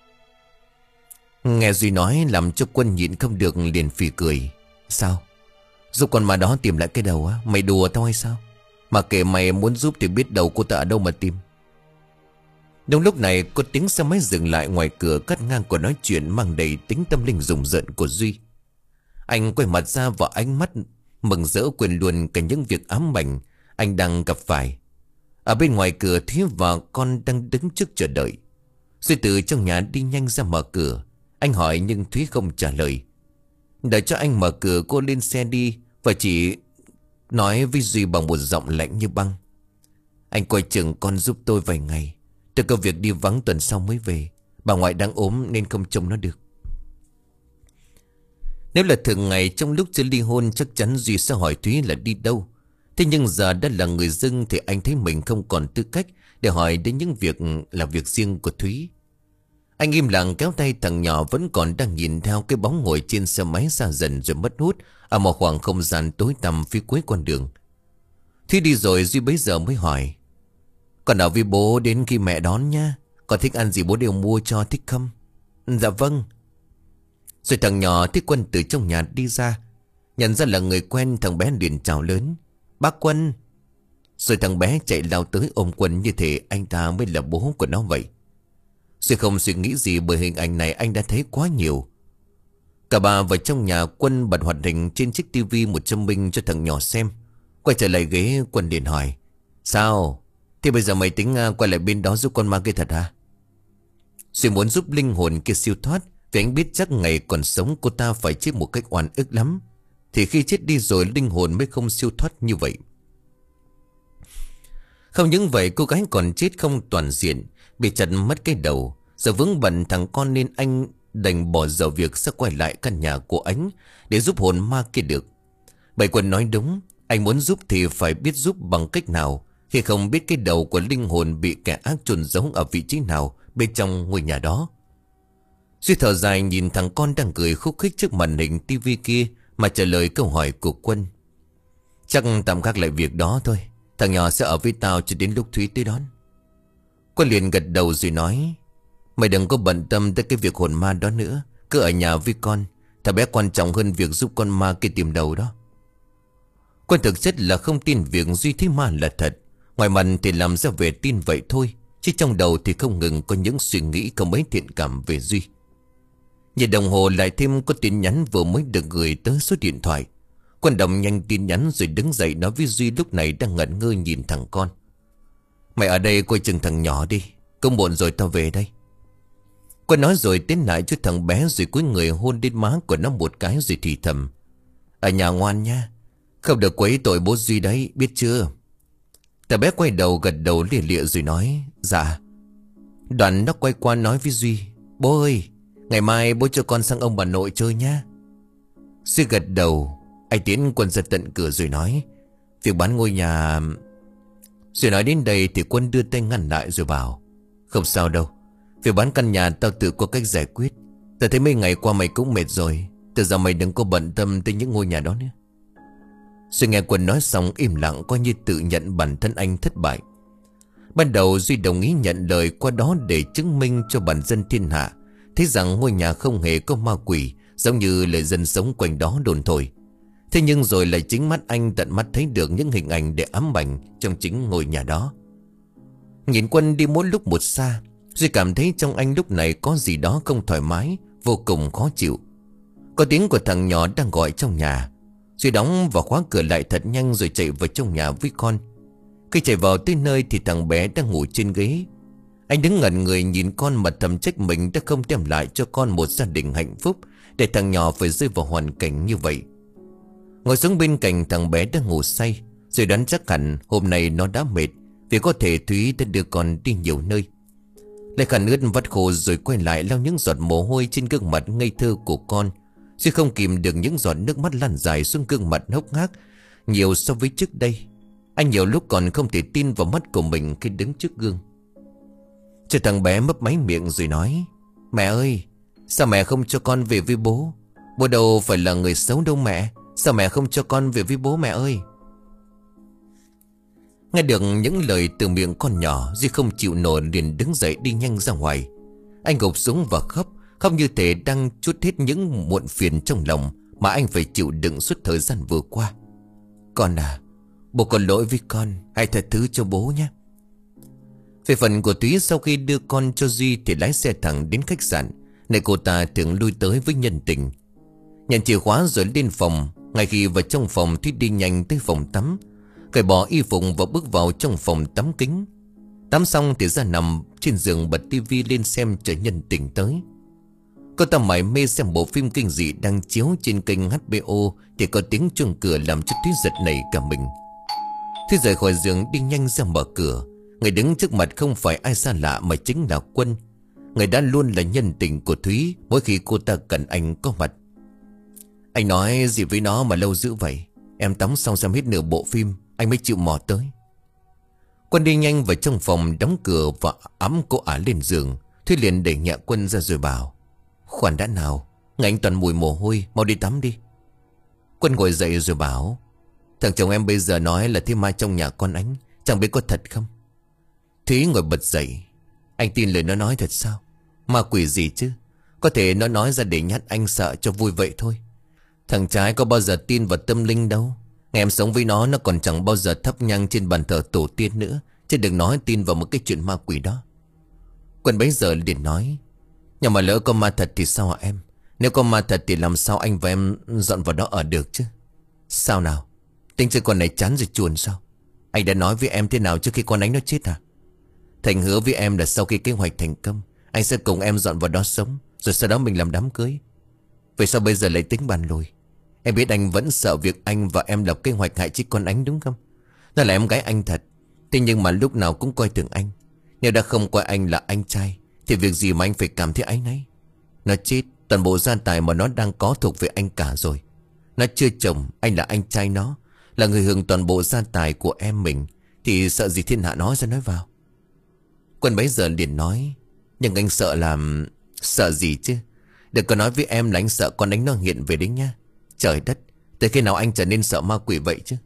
Nghe Duy nói làm cho Quân nhịn không được liền phì cười: Sao? Giúp con mà đó tìm lại cái đầu á? Mày đùa tao hay sao? Mà kể mày muốn giúp thì biết đầu cô ta ở đâu mà tìm. Đúng lúc này có tiếng xe máy dừng lại ngoài cửa, cắt ngang cuộc nói chuyện mang đầy tính tâm linh rùng rợn của Duy. Anh quay mặt ra và ánh mắt mừng rỡ quên luôn cả những việc ám ảnh anh đang gặp phải. Ở bên ngoài cửa Thúy và con đang đứng trước chờ đợi. Duy từ trong nhà đi nhanh ra mở cửa. Anh hỏi nhưng Thúy không trả lời. Đợi cho anh mở cửa, cô lên xe đi và chỉ nói với Duy bằng một giọng lạnh như băng: Anh coi chừng con giúp tôi vài ngày. Tôi có việc đi vắng, tuần sau mới về. Bà ngoại đang ốm nên không trông nó được. Nếu là thường ngày trong lúc chưa ly hôn, chắc chắn Duy sẽ hỏi Thúy là đi đâu. Thế nhưng giờ đã là người dưng thì anh thấy mình không còn tư cách để hỏi đến những việc là việc riêng của Thúy. Anh im lặng kéo tay thằng nhỏ vẫn còn đang nhìn theo cái bóng ngồi trên xe máy xa dần rồi mất hút ở một khoảng không gian tối tăm phía cuối con đường. Thúy đi rồi Duy bấy giờ mới hỏi: Con ở với bố đến khi mẹ đón nha. Con thích ăn gì bố đều mua cho, thích không? Dạ vâng. Rồi thằng nhỏ thấy Quân từ trong nhà đi ra. Nhận ra là người quen, thằng bé liền chào lớn: Bác Quân. Rồi thằng bé chạy lao tới ôm Quân như thể anh ta mới là bố của nó vậy. Duy không suy nghĩ gì bởi hình ảnh này anh đã thấy quá nhiều. Cả bà vào trong nhà, Quân bật hoạt hình trên chiếc tivi một trăm minh cho thằng nhỏ xem. Quay trở lại ghế, Quân liền hỏi: Sao? Thì bây giờ mày tính uh, quay lại bên đó giúp con ma kia thật hả? Duy muốn giúp linh hồn kia siêu thoát, vì anh biết chắc ngày còn sống cô ta phải chết một cách oan ức lắm. Thì khi chết đi rồi linh hồn mới không siêu thoát như vậy. Không những vậy, cô gái còn chết không toàn diện, bị chặt mất cái đầu. Giờ vướng bận thằng con nên anh đành bỏ dở việc sẽ quay lại căn nhà của Ánh để giúp hồn ma kia được. Bảy Quân nói đúng, anh muốn giúp thì phải biết giúp bằng cách nào, khi không biết cái đầu của linh hồn bị kẻ ác chôn giấu ở vị trí nào bên trong ngôi nhà đó. Duy thở dài nhìn thằng con đang cười khúc khích trước màn hình tivi kia mà trả lời câu hỏi của Quân: Chắc tạm gác lại việc đó thôi. Thằng nhỏ sẽ ở với tao cho đến lúc Thúy tới đón. Quân liền gật đầu rồi nói: Mày đừng có bận tâm tới cái việc hồn ma đó nữa. Cứ ở nhà với con. Thằng bé quan trọng hơn việc giúp con ma kia tìm đầu đó. Quân thực chất là không tin việc Duy thấy ma là thật. Ngoài mặt thì làm ra vẻ tin vậy thôi, chứ trong đầu thì không ngừng có những suy nghĩ không mấy thiện cảm về Duy. Nhìn đồng hồ lại thêm có tin nhắn vừa mới được gửi tới số điện thoại. Quân đọc nhanh tin nhắn rồi đứng dậy nói với Duy lúc này đang ngẩn ngơ nhìn thằng con: Mày ở đây coi chừng thằng nhỏ đi, cũng muộn rồi tao về đây. Quân nói rồi tiến lại cho thằng bé rồi cúi người hôn lên má của nó một cái rồi thì thầm: Ở nhà ngoan nha, không được quấy tội bố Duy đấy, biết chưa? Thằng bé quay đầu gật đầu lìa lịa rồi nói: Dạ. Đoạn nó quay qua nói với Duy: Bố ơi, ngày mai bố cho con sang ông bà nội chơi nhá. Duy gật đầu. Anh tiến Quân ra tận cửa rồi nói: Việc bán ngôi nhà... Rồi nói đến đây thì Quân đưa tay ngăn lại rồi bảo: Không sao đâu, việc bán căn nhà tao tự có cách giải quyết. Tao thấy mấy ngày qua mày cũng mệt rồi, từ giờ mày đừng có bận tâm tới những ngôi nhà đó nữa. Rồi nghe Quân nói xong im lặng, coi như tự nhận bản thân anh thất bại. Ban đầu Duy đồng ý nhận lời qua đó để chứng minh cho bản dân thiên hạ thấy rằng ngôi nhà không hề có ma quỷ, giống như lời dân sống quanh đó đồn thổi. Thế nhưng rồi lại chính mắt anh tận mắt thấy được những hình ảnh để ám ảnh trong chính ngôi nhà đó. Nhìn Quân đi mỗi lúc một xa, Duy cảm thấy trong anh lúc này có gì đó không thoải mái, vô cùng khó chịu. Có tiếng của thằng nhỏ đang gọi trong nhà. Duy đóng và khóa cửa lại thật nhanh rồi chạy vào trong nhà với con. Khi chạy vào tới nơi thì thằng bé đang ngủ trên ghế. Anh đứng ngẩn người nhìn con mà thầm trách mình đã không đem lại cho con một gia đình hạnh phúc, để thằng nhỏ phải rơi vào hoàn cảnh như vậy. Ngồi xuống bên cạnh thằng bé đang ngủ say, rồi đoán chắc hẳn hôm nay nó đã mệt, vì có thể Thúy đã đưa con đi nhiều nơi. Lại khăn ướt vắt khô rồi quay lại lau những giọt mồ hôi trên gương mặt ngây thơ của con. Duy không kìm được những giọt nước mắt lăn dài xuống gương mặt hốc hác nhiều so với trước đây. Anh nhiều lúc còn không thể tin vào mắt của mình khi đứng trước gương. Cho thằng bé mấp máy miệng rồi nói: Mẹ ơi, sao mẹ không cho con về với bố? Bố đâu phải là người xấu đâu mẹ. Sao mẹ không cho con về với bố mẹ ơi? Nghe được những lời từ miệng con nhỏ, Duy không chịu nổi liền đứng dậy đi nhanh ra ngoài. Anh gục xuống và khóc, khóc như thể đang trút hết những muộn phiền trong lòng mà anh phải chịu đựng suốt thời gian vừa qua. Con à, bố có lỗi với con, hãy tha thứ cho bố nhé. Về phần của Thúy, sau khi đưa con cho Duy thì lái xe thẳng đến khách sạn, nơi cô ta thường lui tới với nhân tình. Nhận chìa khóa rồi lên phòng. Ngay khi vào trong phòng, Thúy đi nhanh tới phòng tắm, cởi bỏ y phục và bước vào trong phòng tắm kính. Tắm xong thì ra nằm trên giường bật tivi lên xem chờ nhân tình tới. Cô ta mải mê xem bộ phim kinh dị đang chiếu trên kênh hát bê o thì có tiếng chuông cửa làm cho Thúy giật nảy cả mình. Thúy rời khỏi giường đi nhanh ra mở cửa. Người đứng trước mặt không phải ai xa lạ mà chính là Quân, người đã luôn là nhân tình của Thúy mỗi khi cô ta cần anh có mặt. Anh nói gì với nó mà lâu dữ vậy? Em tắm xong xem hết nửa bộ phim anh mới chịu mò tới. Quân đi nhanh vào trong phòng, đóng cửa và ẵm cô ả lên giường. Thúy liền đẩy nhẹ Quân ra rồi bảo: Khoan đã nào, ngày anh toàn mùi mồ hôi, mau đi tắm đi. Quân ngồi dậy rồi bảo: Thằng chồng em bây giờ nói là thế ma trong nhà con anh, chẳng biết có thật không? Thúy ngồi bật dậy: Anh tin lời nó nói thật sao? Ma quỷ gì chứ? Có thể nó nói ra để nhát anh sợ cho vui vậy thôi. Thằng trai có bao giờ tin vào tâm linh đâu. Ngày em sống với nó, nó còn chẳng bao giờ thắp nhang trên bàn thờ tổ tiên nữa, chứ đừng nói tin vào một cái chuyện ma quỷ đó. Quân bấy giờ liền nói: Nhưng mà lỡ có ma thật thì sao hả em? Nếu có ma thật thì làm sao anh và em dọn vào đó ở được chứ? Sao nào? Tính chơi con này chán rồi chuồn sao? Anh đã nói với em thế nào trước khi con ánh nó chết à? Thành hứa với em là sau khi kế hoạch thành công, anh sẽ cùng em dọn vào đó sống, rồi sau đó mình làm đám cưới. Vậy sao bây giờ lại tính bàn lùi? Em biết anh vẫn sợ việc anh và em lập kế hoạch hại chết con ánh đúng không? Nó là em gái anh thật. Thế nhưng mà lúc nào cũng coi thường anh. Nếu đã không coi anh là anh trai thì việc gì mà anh phải cảm thấy áy náy? Nó chết, toàn bộ gia tài mà nó đang có thuộc về anh cả rồi. Nó chưa chồng, anh là anh trai nó, là người hưởng toàn bộ gia tài của em mình, thì sợ gì thiên hạ nói ra nói vào. Quân bấy giờ liền nói: nhưng anh sợ làm... Sợ gì chứ? Đừng có nói với em là anh sợ con đánh nó hiện về đấy nha. Trời đất, từ khi nào anh trở nên sợ ma quỷ vậy chứ?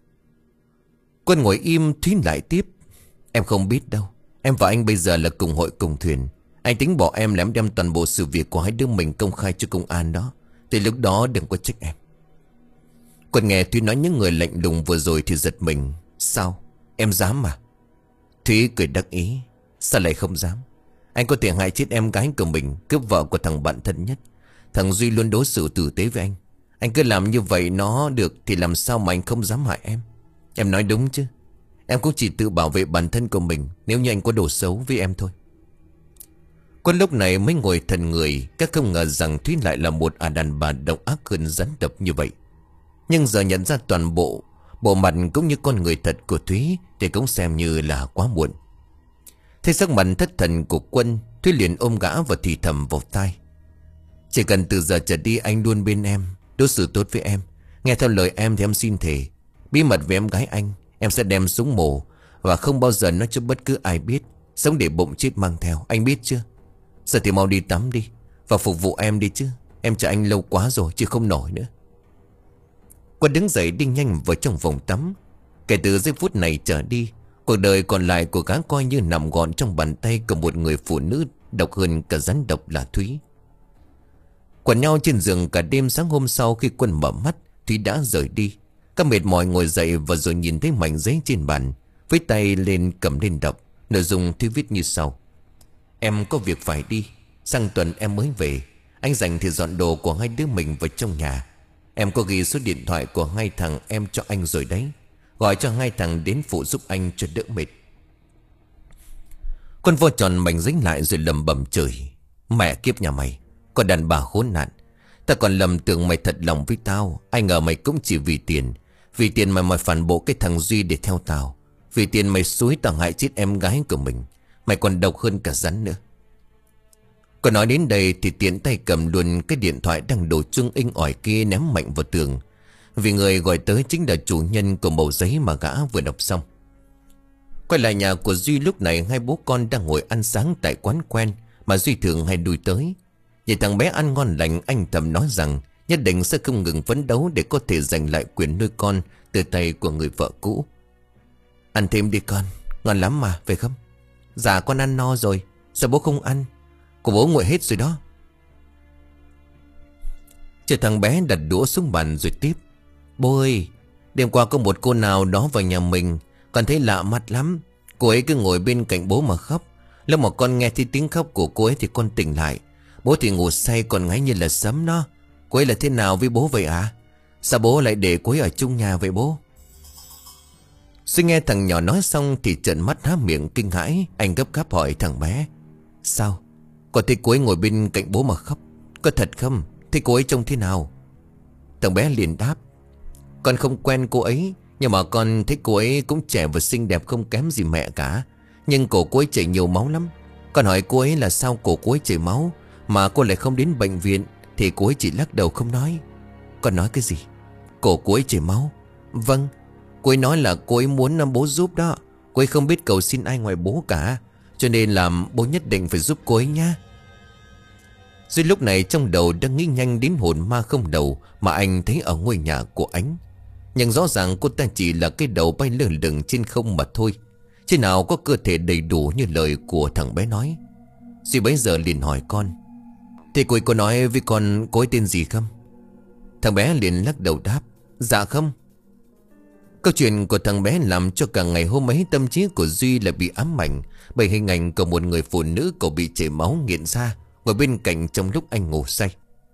Quân ngồi im, Thúy lại tiếp: em không biết đâu. Em và anh bây giờ là cùng hội cùng thuyền. Anh tính bỏ em là em đem toàn bộ sự việc của hai đứa mình công khai cho công an đó. Thì lúc đó đừng có trách em. Quân nghe Thúy nói những người lạnh lùng vừa rồi thì giật mình. Sao? Em dám mà? Thúy cười đắc ý: sao lại không dám? Anh có thể hại chết em gái của mình, cướp vợ của thằng bạn thân nhất. Thằng Duy luôn đối xử tử tế với anh. Anh cứ làm như vậy nó được thì làm sao mà anh không dám hại em? Em nói đúng chứ? Em cũng chỉ tự bảo vệ bản thân của mình nếu như anh có đồ xấu với em thôi. Quân lúc này mới ngồi thần người. Các không ngờ rằng Thúy lại là một ả đàn bà độc ác hơn rắn độc như vậy. Nhưng giờ nhận ra toàn bộ bộ mặt cũng như con người thật của Thúy thì cũng xem như là quá muộn. Thấy sắc mặt thất thần của Quân, Thúy liền ôm gã và thì thầm vào tai: chỉ cần từ giờ trở đi anh luôn bên em, đối xử tốt với em. Nghe theo lời em thì em xin thề, bí mật về em gái anh em sẽ đem súng mổ, và không bao giờ nói cho bất cứ ai biết. Sống để bụng chết mang theo, anh biết chưa? Giờ thì mau đi tắm đi, và phục vụ em đi chứ. Em chờ anh lâu quá rồi chứ không nổi nữa. Quân đứng dậy đi nhanh vào trong phòng tắm. Kể từ giây phút này trở đi, cuộc đời còn lại của gã coi như nằm gọn trong bàn tay của một người phụ nữ độc hơn cả rắn độc là Thúy. Quẩn nhau trên giường cả đêm, sáng hôm sau khi Quân mở mắt, Thúy đã rời đi. Các mệt mỏi ngồi dậy và rồi nhìn thấy mảnh giấy trên bàn, với tay lên cầm lên đọc. Nội dung Thúy viết như sau: em có việc phải đi, sang tuần em mới về. Anh rảnh thì dọn đồ của hai đứa mình vào trong nhà. Em có ghi số điện thoại của hai thằng em cho anh rồi đấy. Gọi cho hai thằng đến phụ giúp anh cho đỡ mệt. Quân vo tròn mảnh dính lại rồi lầm bầm chửi: mẹ kiếp nhà mày, con đàn bà khốn nạn. Ta còn lầm tưởng mày thật lòng với tao, ai ngờ mày cũng chỉ vì tiền. Vì tiền mà mày phản bộ cái thằng Duy để theo tao. Vì tiền mày xúi tao hại chết em gái của mình. Mày còn độc hơn cả rắn nữa. Còn nói đến đây thì tiện tay cầm luôn cái điện thoại đang đổ chuông inh ỏi kia ném mạnh vào tường. Vì người gọi tới chính là chủ nhân của mẩu giấy mà gã vừa đọc xong. Quay lại nhà của Duy, lúc này hai bố con đang ngồi ăn sáng tại quán quen mà Duy thường hay đuổi tới. Nhìn thằng bé ăn ngon lành, anh thầm nói rằng nhất định sẽ không ngừng phấn đấu để có thể giành lại quyền nuôi con từ tay của người vợ cũ. Ăn thêm đi con, ngon lắm mà, phải không? Dạ con ăn no rồi, sao bố không ăn? Của bố nguội hết rồi đó. Chờ thằng bé đặt đũa xuống bàn rồi tiếp: bố ơi, đêm qua có một cô nào đó vào nhà mình, con thấy lạ mặt lắm. Cô ấy cứ ngồi bên cạnh bố mà khóc. Lúc mà con nghe thấy tiếng khóc của cô ấy thì con tỉnh lại. Bố thì ngủ say còn ngáy như là sấm đó. Cô ấy là thế nào với bố vậy à? Sao bố lại để cô ấy ở chung nhà vậy bố? Suy nghe thằng nhỏ nói xong thì trợn mắt há miệng kinh hãi. Anh gấp gáp hỏi thằng bé: sao? Con thấy cô ấy ngồi bên cạnh bố mà khóc, có thật không? Thế cô ấy trông thế nào? Thằng bé liền đáp: con không quen cô ấy, nhưng mà con thấy cô ấy cũng trẻ và xinh đẹp không kém gì mẹ cả. Nhưng cổ cô ấy chảy nhiều máu lắm. Con hỏi cô ấy là sao cổ cô ấy chảy máu mà cô lại không đến bệnh viện, thì cô ấy chỉ lắc đầu không nói. Con nói cái gì? Cổ cô ấy chảy máu? Vâng, cô ấy nói là cô ấy muốn bố giúp đó. Cô ấy không biết cầu xin ai ngoài bố cả, cho nên là bố nhất định phải giúp cô ấy nha. Duy lúc này trong đầu đang nghĩ nhanh đến hồn ma không đầu mà anh thấy ở ngôi nhà của Ánh. Nhưng rõ ràng cô ta chỉ là cái đầu bay lơ lửng trên không mà thôi, chứ nào có cơ thể đầy đủ như lời của thằng bé nói. Duy bấy giờ liền hỏi con: thế cô ấy có nói với con cô ấy tên gì không? Thằng bé liền lắc đầu đáp: dạ không. Câu chuyện của thằng bé làm cho cả ngày hôm ấy tâm trí của Duy là bị ám ảnh bởi hình ảnh của một người phụ nữ cậu bị chảy máu nghiện ra ngồi bên cạnh trong lúc anh ngủ say.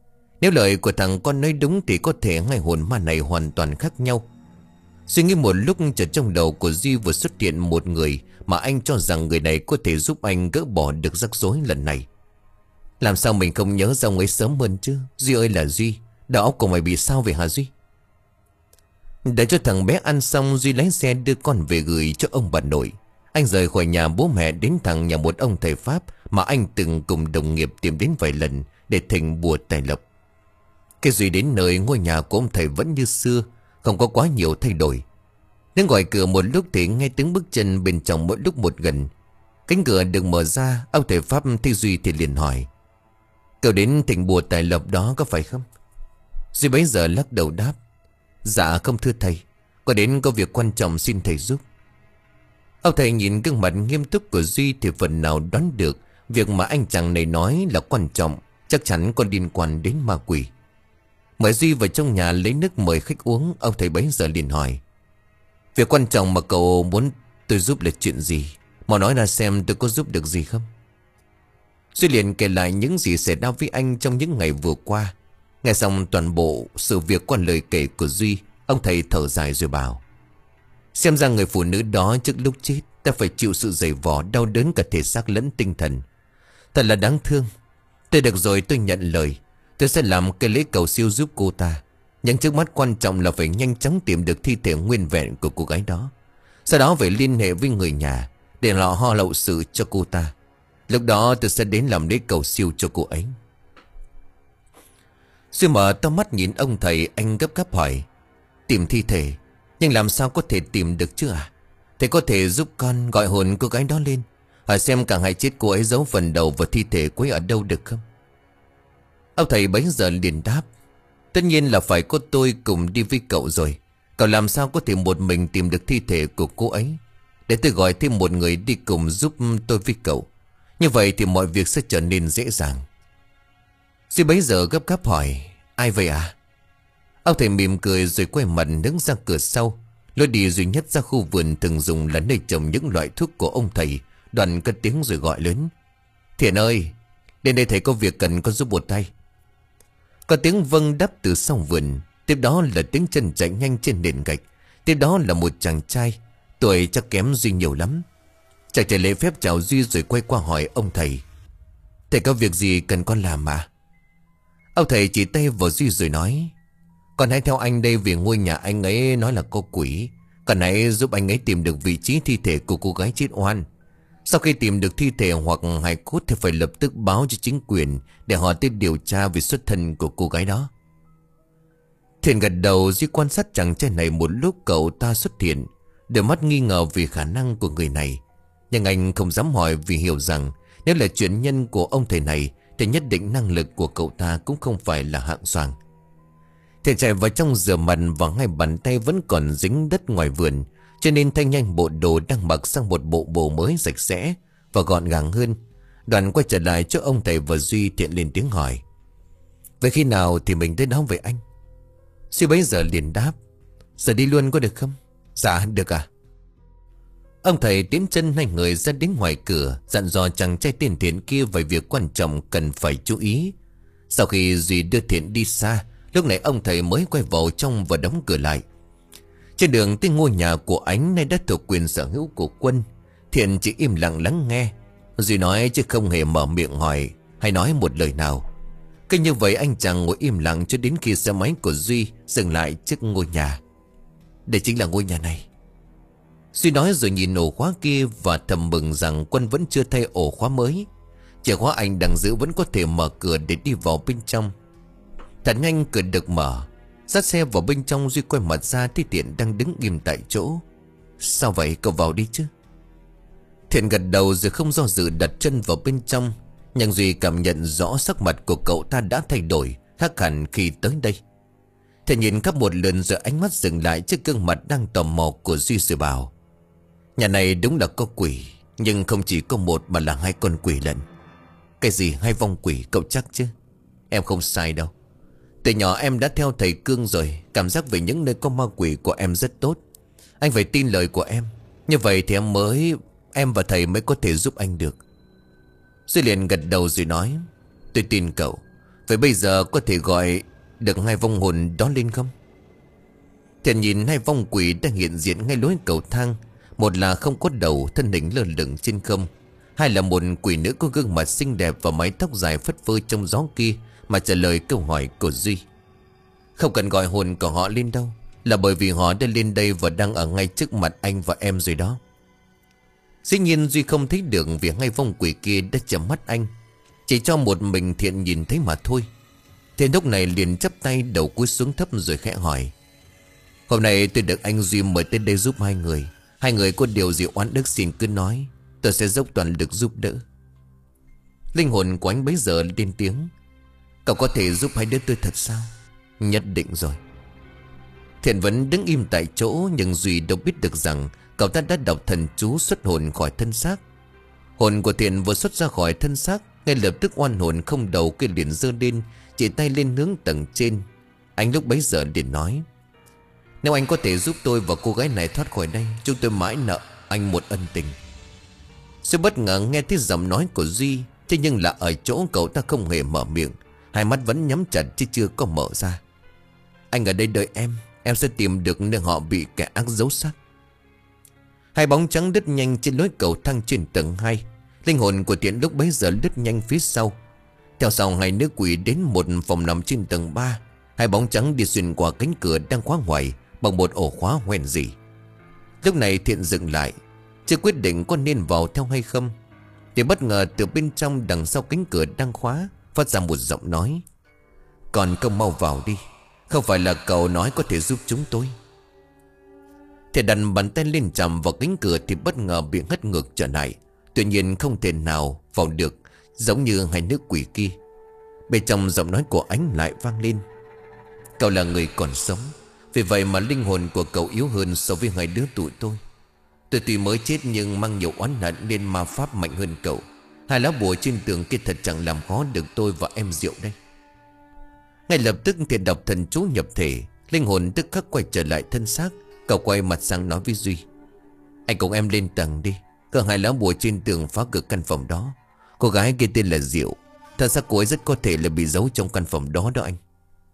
Nếu lời của thằng con nói đúng thì có thể hai hồn ma này hoàn toàn khác nhau. Suy nghĩ một lúc, chợt trong đầu của Duy vừa xuất hiện một người mà anh cho rằng người này có thể giúp anh gỡ bỏ được rắc rối lần này. Làm sao mình không nhớ ra ông ấy sớm hơn chứ? Duy ơi là Duy, đầu óc của mày bị sao vậy hả Duy? Để cho thằng bé ăn xong, Duy lái xe đưa con về gửi cho ông bà nội. Anh rời khỏi nhà bố mẹ đến thẳng nhà một ông thầy Pháp mà anh từng cùng đồng nghiệp tìm đến vài lần để thỉnh bùa tài lộc. Khi Duy đến nơi, ngôi nhà của ông thầy vẫn như xưa, không có quá nhiều thay đổi. Đến gọi cửa một lúc thì nghe tiếng bước chân bên trong mỗi lúc một gần. Cánh cửa được mở ra, ông thầy Pháp thấy Duy thì liền hỏi: "Cậu đến thỉnh bùa tài lộc đó có phải không?" Duy bấy giờ lắc đầu đáp: "Dạ không thưa thầy, có đến có việc quan trọng xin thầy giúp." Ông thầy nhìn gương mặt nghiêm túc của Duy thì phần nào đoán được việc mà anh chàng này nói là quan trọng, chắc chắn có liên quan đến ma quỷ. Mời Duy vào trong nhà lấy nước mời khách uống. Ông thầy bấy giờ liền hỏi: "Việc quan trọng mà cậu muốn tôi giúp là chuyện gì? Mau nói ra xem tôi có giúp được gì không?" Duy liền kể lại những gì xảy ra với anh trong những ngày vừa qua. Nghe xong toàn bộ sự việc qua lời kể của Duy, ông thầy thở dài rồi bảo: "Xem ra người phụ nữ đó trước lúc chết ta phải chịu sự dày vò đau đớn cả thể xác lẫn tinh thần. Thật là đáng thương. Tôi được rồi, tôi nhận lời. Tôi sẽ làm cái lễ cầu siêu giúp cô ta. Nhưng trước mắt quan trọng là phải nhanh chóng tìm được thi thể nguyên vẹn của cô gái đó. Sau đó phải liên hệ với người nhà để họ ho lậu sự cho cô ta. Lúc đó tôi sẽ đến làm lễ cầu siêu cho cô ấy." Duy mở to mắt nhìn ông thầy, anh gấp gáp hỏi: "Tìm thi thể? Nhưng làm sao có thể tìm được chứ à? Thầy có thể giúp con gọi hồn cô gái đó lên, hỏi xem cả hai chết cô ấy giấu phần đầu và thi thể cô ấy ở đâu được không?" Ông thầy bấy giờ liền đáp: "Tất nhiên là phải có tôi cùng đi với cậu rồi. Cậu làm sao có thể một mình tìm được thi thể của cô ấy? Để tôi gọi thêm một người đi cùng giúp tôi với cậu. Như vậy thì mọi việc sẽ trở nên dễ dàng." Duy bấy giờ gấp gáp hỏi: "Ai vậy à?" Ông thầy mỉm cười rồi quay mặt đứng ra cửa sau, lối đi duy nhất ra khu vườn thường dùng là nơi trồng những loại thuốc của ông thầy. Đoạn cất tiếng rồi gọi lớn: "Thiện ơi, lên đây thầy có việc cần con giúp một tay." Có tiếng vâng đáp từ sau vườn. Tiếp đó là tiếng chân chạy nhanh trên nền gạch. Tiếp đó là một chàng trai, tuổi chắc kém Duy nhiều lắm. Chàng trai lễ phép chào Duy rồi quay qua hỏi ông thầy: "Thầy có việc gì cần con làm mà?" Ông thầy chỉ tay vào Duy rồi nói: "Con hãy theo anh đây, vì ngôi nhà anh ấy nói là có quỷ. Con hãy giúp anh ấy tìm được vị trí thi thể của cô gái chết oan. Sau khi tìm được thi thể hoặc hài cốt thì phải lập tức báo cho chính quyền để họ tới điều tra về xuất thân của cô gái đó." Thiện gật đầu. Duy quan sát chàng trai này một lúc, cậu ta xuất hiện, đôi mắt nghi ngờ vì khả năng của người này. Nhưng anh không dám hỏi vì hiểu rằng nếu là chuyện nhân của ông thầy này thì nhất định năng lực của cậu ta cũng không phải là hạng soàng. Thiện chạy vào trong rửa mặt và ngay bàn tay vẫn còn dính đất ngoài vườn, cho nên thay nhanh bộ đồ đang mặc sang một bộ đồ mới sạch sẽ và gọn gàng hơn. Đoàn quay trở lại cho ông thầy và Duy. Thiện lên tiếng hỏi: "Vậy khi nào thì mình tới đó vậy anh?" Duy bấy giờ liền đáp: "Giờ đi luôn có được không?" "Dạ được à." Ông thầy tiến chân hai người ra đến ngoài cửa, dặn dò chàng trai tên Thiện kia về việc quan trọng cần phải chú ý. Sau khi Duy đưa Thiện đi xa, lúc này ông thầy mới quay vào trong và đóng cửa lại. Trên đường tới ngôi nhà của Ánh nay đã thuộc quyền sở hữu của Quân. Thiện chỉ im lặng lắng nghe. Duy nói chứ không hề mở miệng hỏi hay nói một lời nào. Cứ như vậy anh chàng ngồi im lặng cho đến khi xe máy của Duy dừng lại trước ngôi nhà. "Đây chính là ngôi nhà này." Duy nói rồi nhìn ổ khóa kia và thầm mừng rằng Quân vẫn chưa thay ổ khóa mới. Chìa khóa anh đang giữ vẫn có thể mở cửa để đi vào bên trong. Thật nhanh cửa được mở. Dắt xe vào bên trong, Duy quay mặt ra thấy Thiện đang đứng im tại chỗ. "Sao vậy, cậu vào đi chứ." Thiện gật đầu rồi không do dự đặt chân vào bên trong. Nhưng Duy cảm nhận rõ sắc mặt của cậu ta đã thay đổi, khác hẳn khi tới đây. Thiện nhìn khắp một lần rồi ánh mắt dừng lại trước gương mặt đang tò mò của Duy rồi bảo: "Nhà này đúng là có quỷ, nhưng không chỉ có một mà là hai con quỷ lận." "Cái gì hai vong quỷ, cậu chắc chứ?" "Em không sai đâu. Từ nhỏ em đã theo thầy Cương rồi. Cảm giác về những nơi có ma quỷ của em rất tốt. Anh phải tin lời của em. Như vậy thì em mới Em và thầy mới có thể giúp anh được." Duy liền gật đầu rồi nói: "Tôi tin cậu. Vậy bây giờ có thể gọi được hai vong hồn đó lên không? Thiện nhìn hai vong quỷ đang hiện diện ngay lối cầu thang. Một là không có đầu, thân hình lơ lửng trên không. Hai là một quỷ nữ có gương mặt xinh đẹp và mái tóc dài phất phơ trong gió kia mà trả lời câu hỏi của Duy. Không cần gọi hồn của họ lên đâu, là bởi vì họ đã lên đây và đang ở ngay trước mặt anh và em rồi đó. Dĩ nhiên Duy không thấy được vì hai vong quỷ kia đã chầm mắt anh. Chỉ cho một mình Thiện nhìn thấy mà thôi. Thiện lúc này liền chắp tay đầu cúi xuống thấp rồi khẽ hỏi. Hôm nay tôi được anh Duy mời tới đây giúp hai người. Hai người có điều gì oán đức xin cứ nói, tôi sẽ dốc toàn lực giúp đỡ. Linh hồn của anh bấy giờ lên tiếng. Cậu có thể giúp hai đứa tôi thật sao? Nhất định rồi. Thiện vẫn đứng im tại chỗ, nhưng Duy đâu biết được rằng cậu ta đã đọc thần chú xuất hồn khỏi thân xác. Hồn của Thiện vừa xuất ra khỏi thân xác, ngay lập tức oan hồn không đầu kia liền giơ lên, chỉ tay lên hướng tầng trên. Anh lúc bấy giờ liền nói. Nếu anh có thể giúp tôi và cô gái này thoát khỏi đây, chúng tôi mãi nợ anh một ân tình. Sự bất ngờ nghe thấy giọng nói của Duy, thế nhưng là ở chỗ cậu ta không hề mở miệng, hai mắt vẫn nhắm chặt chứ chưa có mở ra. Anh ở đây đợi em, em sẽ tìm được nơi họ bị kẻ ác giấu xác. Hai bóng trắng đứt nhanh trên lối cầu thang trên tầng hai. Linh hồn của Thiện lúc bấy giờ đứt nhanh phía sau. Theo sau hai nữ quỷ đến một phòng nằm trên tầng ba. Hai bóng trắng đi xuyên qua cánh cửa đang khóa ngoài bằng một ổ khóa hoen gì. Lúc này Thiện dừng lại, chưa quyết định có nên vào theo hay không, thì bất ngờ từ bên trong đằng sau cánh cửa đang khóa phát ra một giọng nói. Còn cậu mau vào đi, không phải là cậu nói có thể giúp chúng tôi. Thiện đặt bàn tay lên chạm vào cánh cửa thì bất ngờ bị hất ngược trở lại. Tuy nhiên không thể nào vào được, giống như hai nữ quỷ kia. Bên trong giọng nói của ánh lại vang lên. Cậu là người còn sống, vì vậy mà linh hồn của cậu yếu hơn so với hai đứa tụi tôi. Tôi tuy mới chết nhưng mang nhiều oán hận nên ma pháp mạnh hơn cậu. Hai lá bùa trên tường kia thật chẳng làm khó được tôi và em Diệu đây. Ngay lập tức Thiện đọc thần chú nhập thể, linh hồn tức khắc quay trở lại thân xác. Cậu quay mặt sang nói với Duy. Anh cùng em lên tầng đi, có hai lá bùa trên tường phá cửa căn phòng đó. Cô gái kia tên là Diệu, thật ra cô ấy rất có thể là bị giấu trong căn phòng đó đó anh.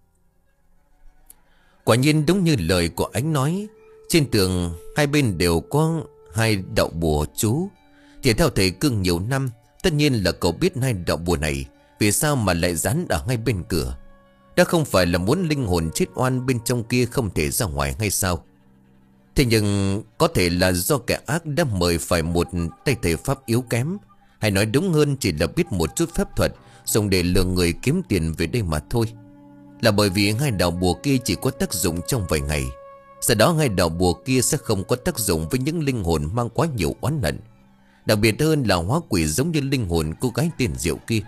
Quả nhiên đúng như lời của anh nói, trên tường hai bên đều có hai đạo bùa chú. Thì theo thầy Cương nhiều năm, tất nhiên là cậu biết hai đạo bùa này vì sao mà lại dán ở ngay bên cửa. Đó không phải là muốn linh hồn chết oan bên trong kia không thể ra ngoài hay sao? Thế nhưng có thể là do kẻ ác đã mời phải một tay thầy pháp yếu kém, hay nói đúng hơn chỉ là biết một chút phép thuật dùng để lừa người kiếm tiền về đây mà thôi. Là bởi vì hai đạo bùa kia chỉ có tác dụng trong vài ngày, sau đó hai đạo bùa kia sẽ không có tác dụng với những linh hồn mang quá nhiều oán hận. Đặc biệt hơn là hóa quỷ giống như linh hồn cô gái tiền Diệu kia.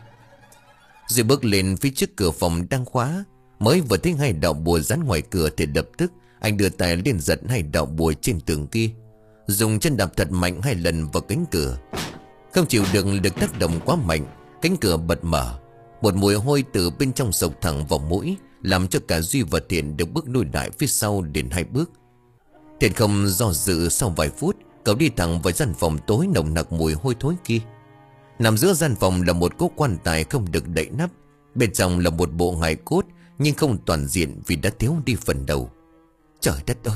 Rồi bước lên phía trước cửa phòng đang khóa, mới vừa thấy hai đạo bùa dán ngoài cửa thì lập tức anh đưa tay lên giật hai đạo bùa trên tường kia, dùng chân đạp thật mạnh hai lần vào cánh cửa. Không chịu đựng được tác động quá mạnh, cánh cửa bật mở. Một mùi hôi từ bên trong sộc thẳng vào mũi, làm cho cả Duy và Thiện được bước lùi lại phía sau đến hai bước. Thiện không do dự, sau vài phút cậu đi thẳng vào gian phòng tối nồng nặc mùi hôi thối kia. Nằm giữa gian phòng là một cỗ quan tài không được đậy nắp. Bên trong là một bộ hài cốt, nhưng không toàn diện vì đã thiếu đi phần đầu. Trời đất ơi!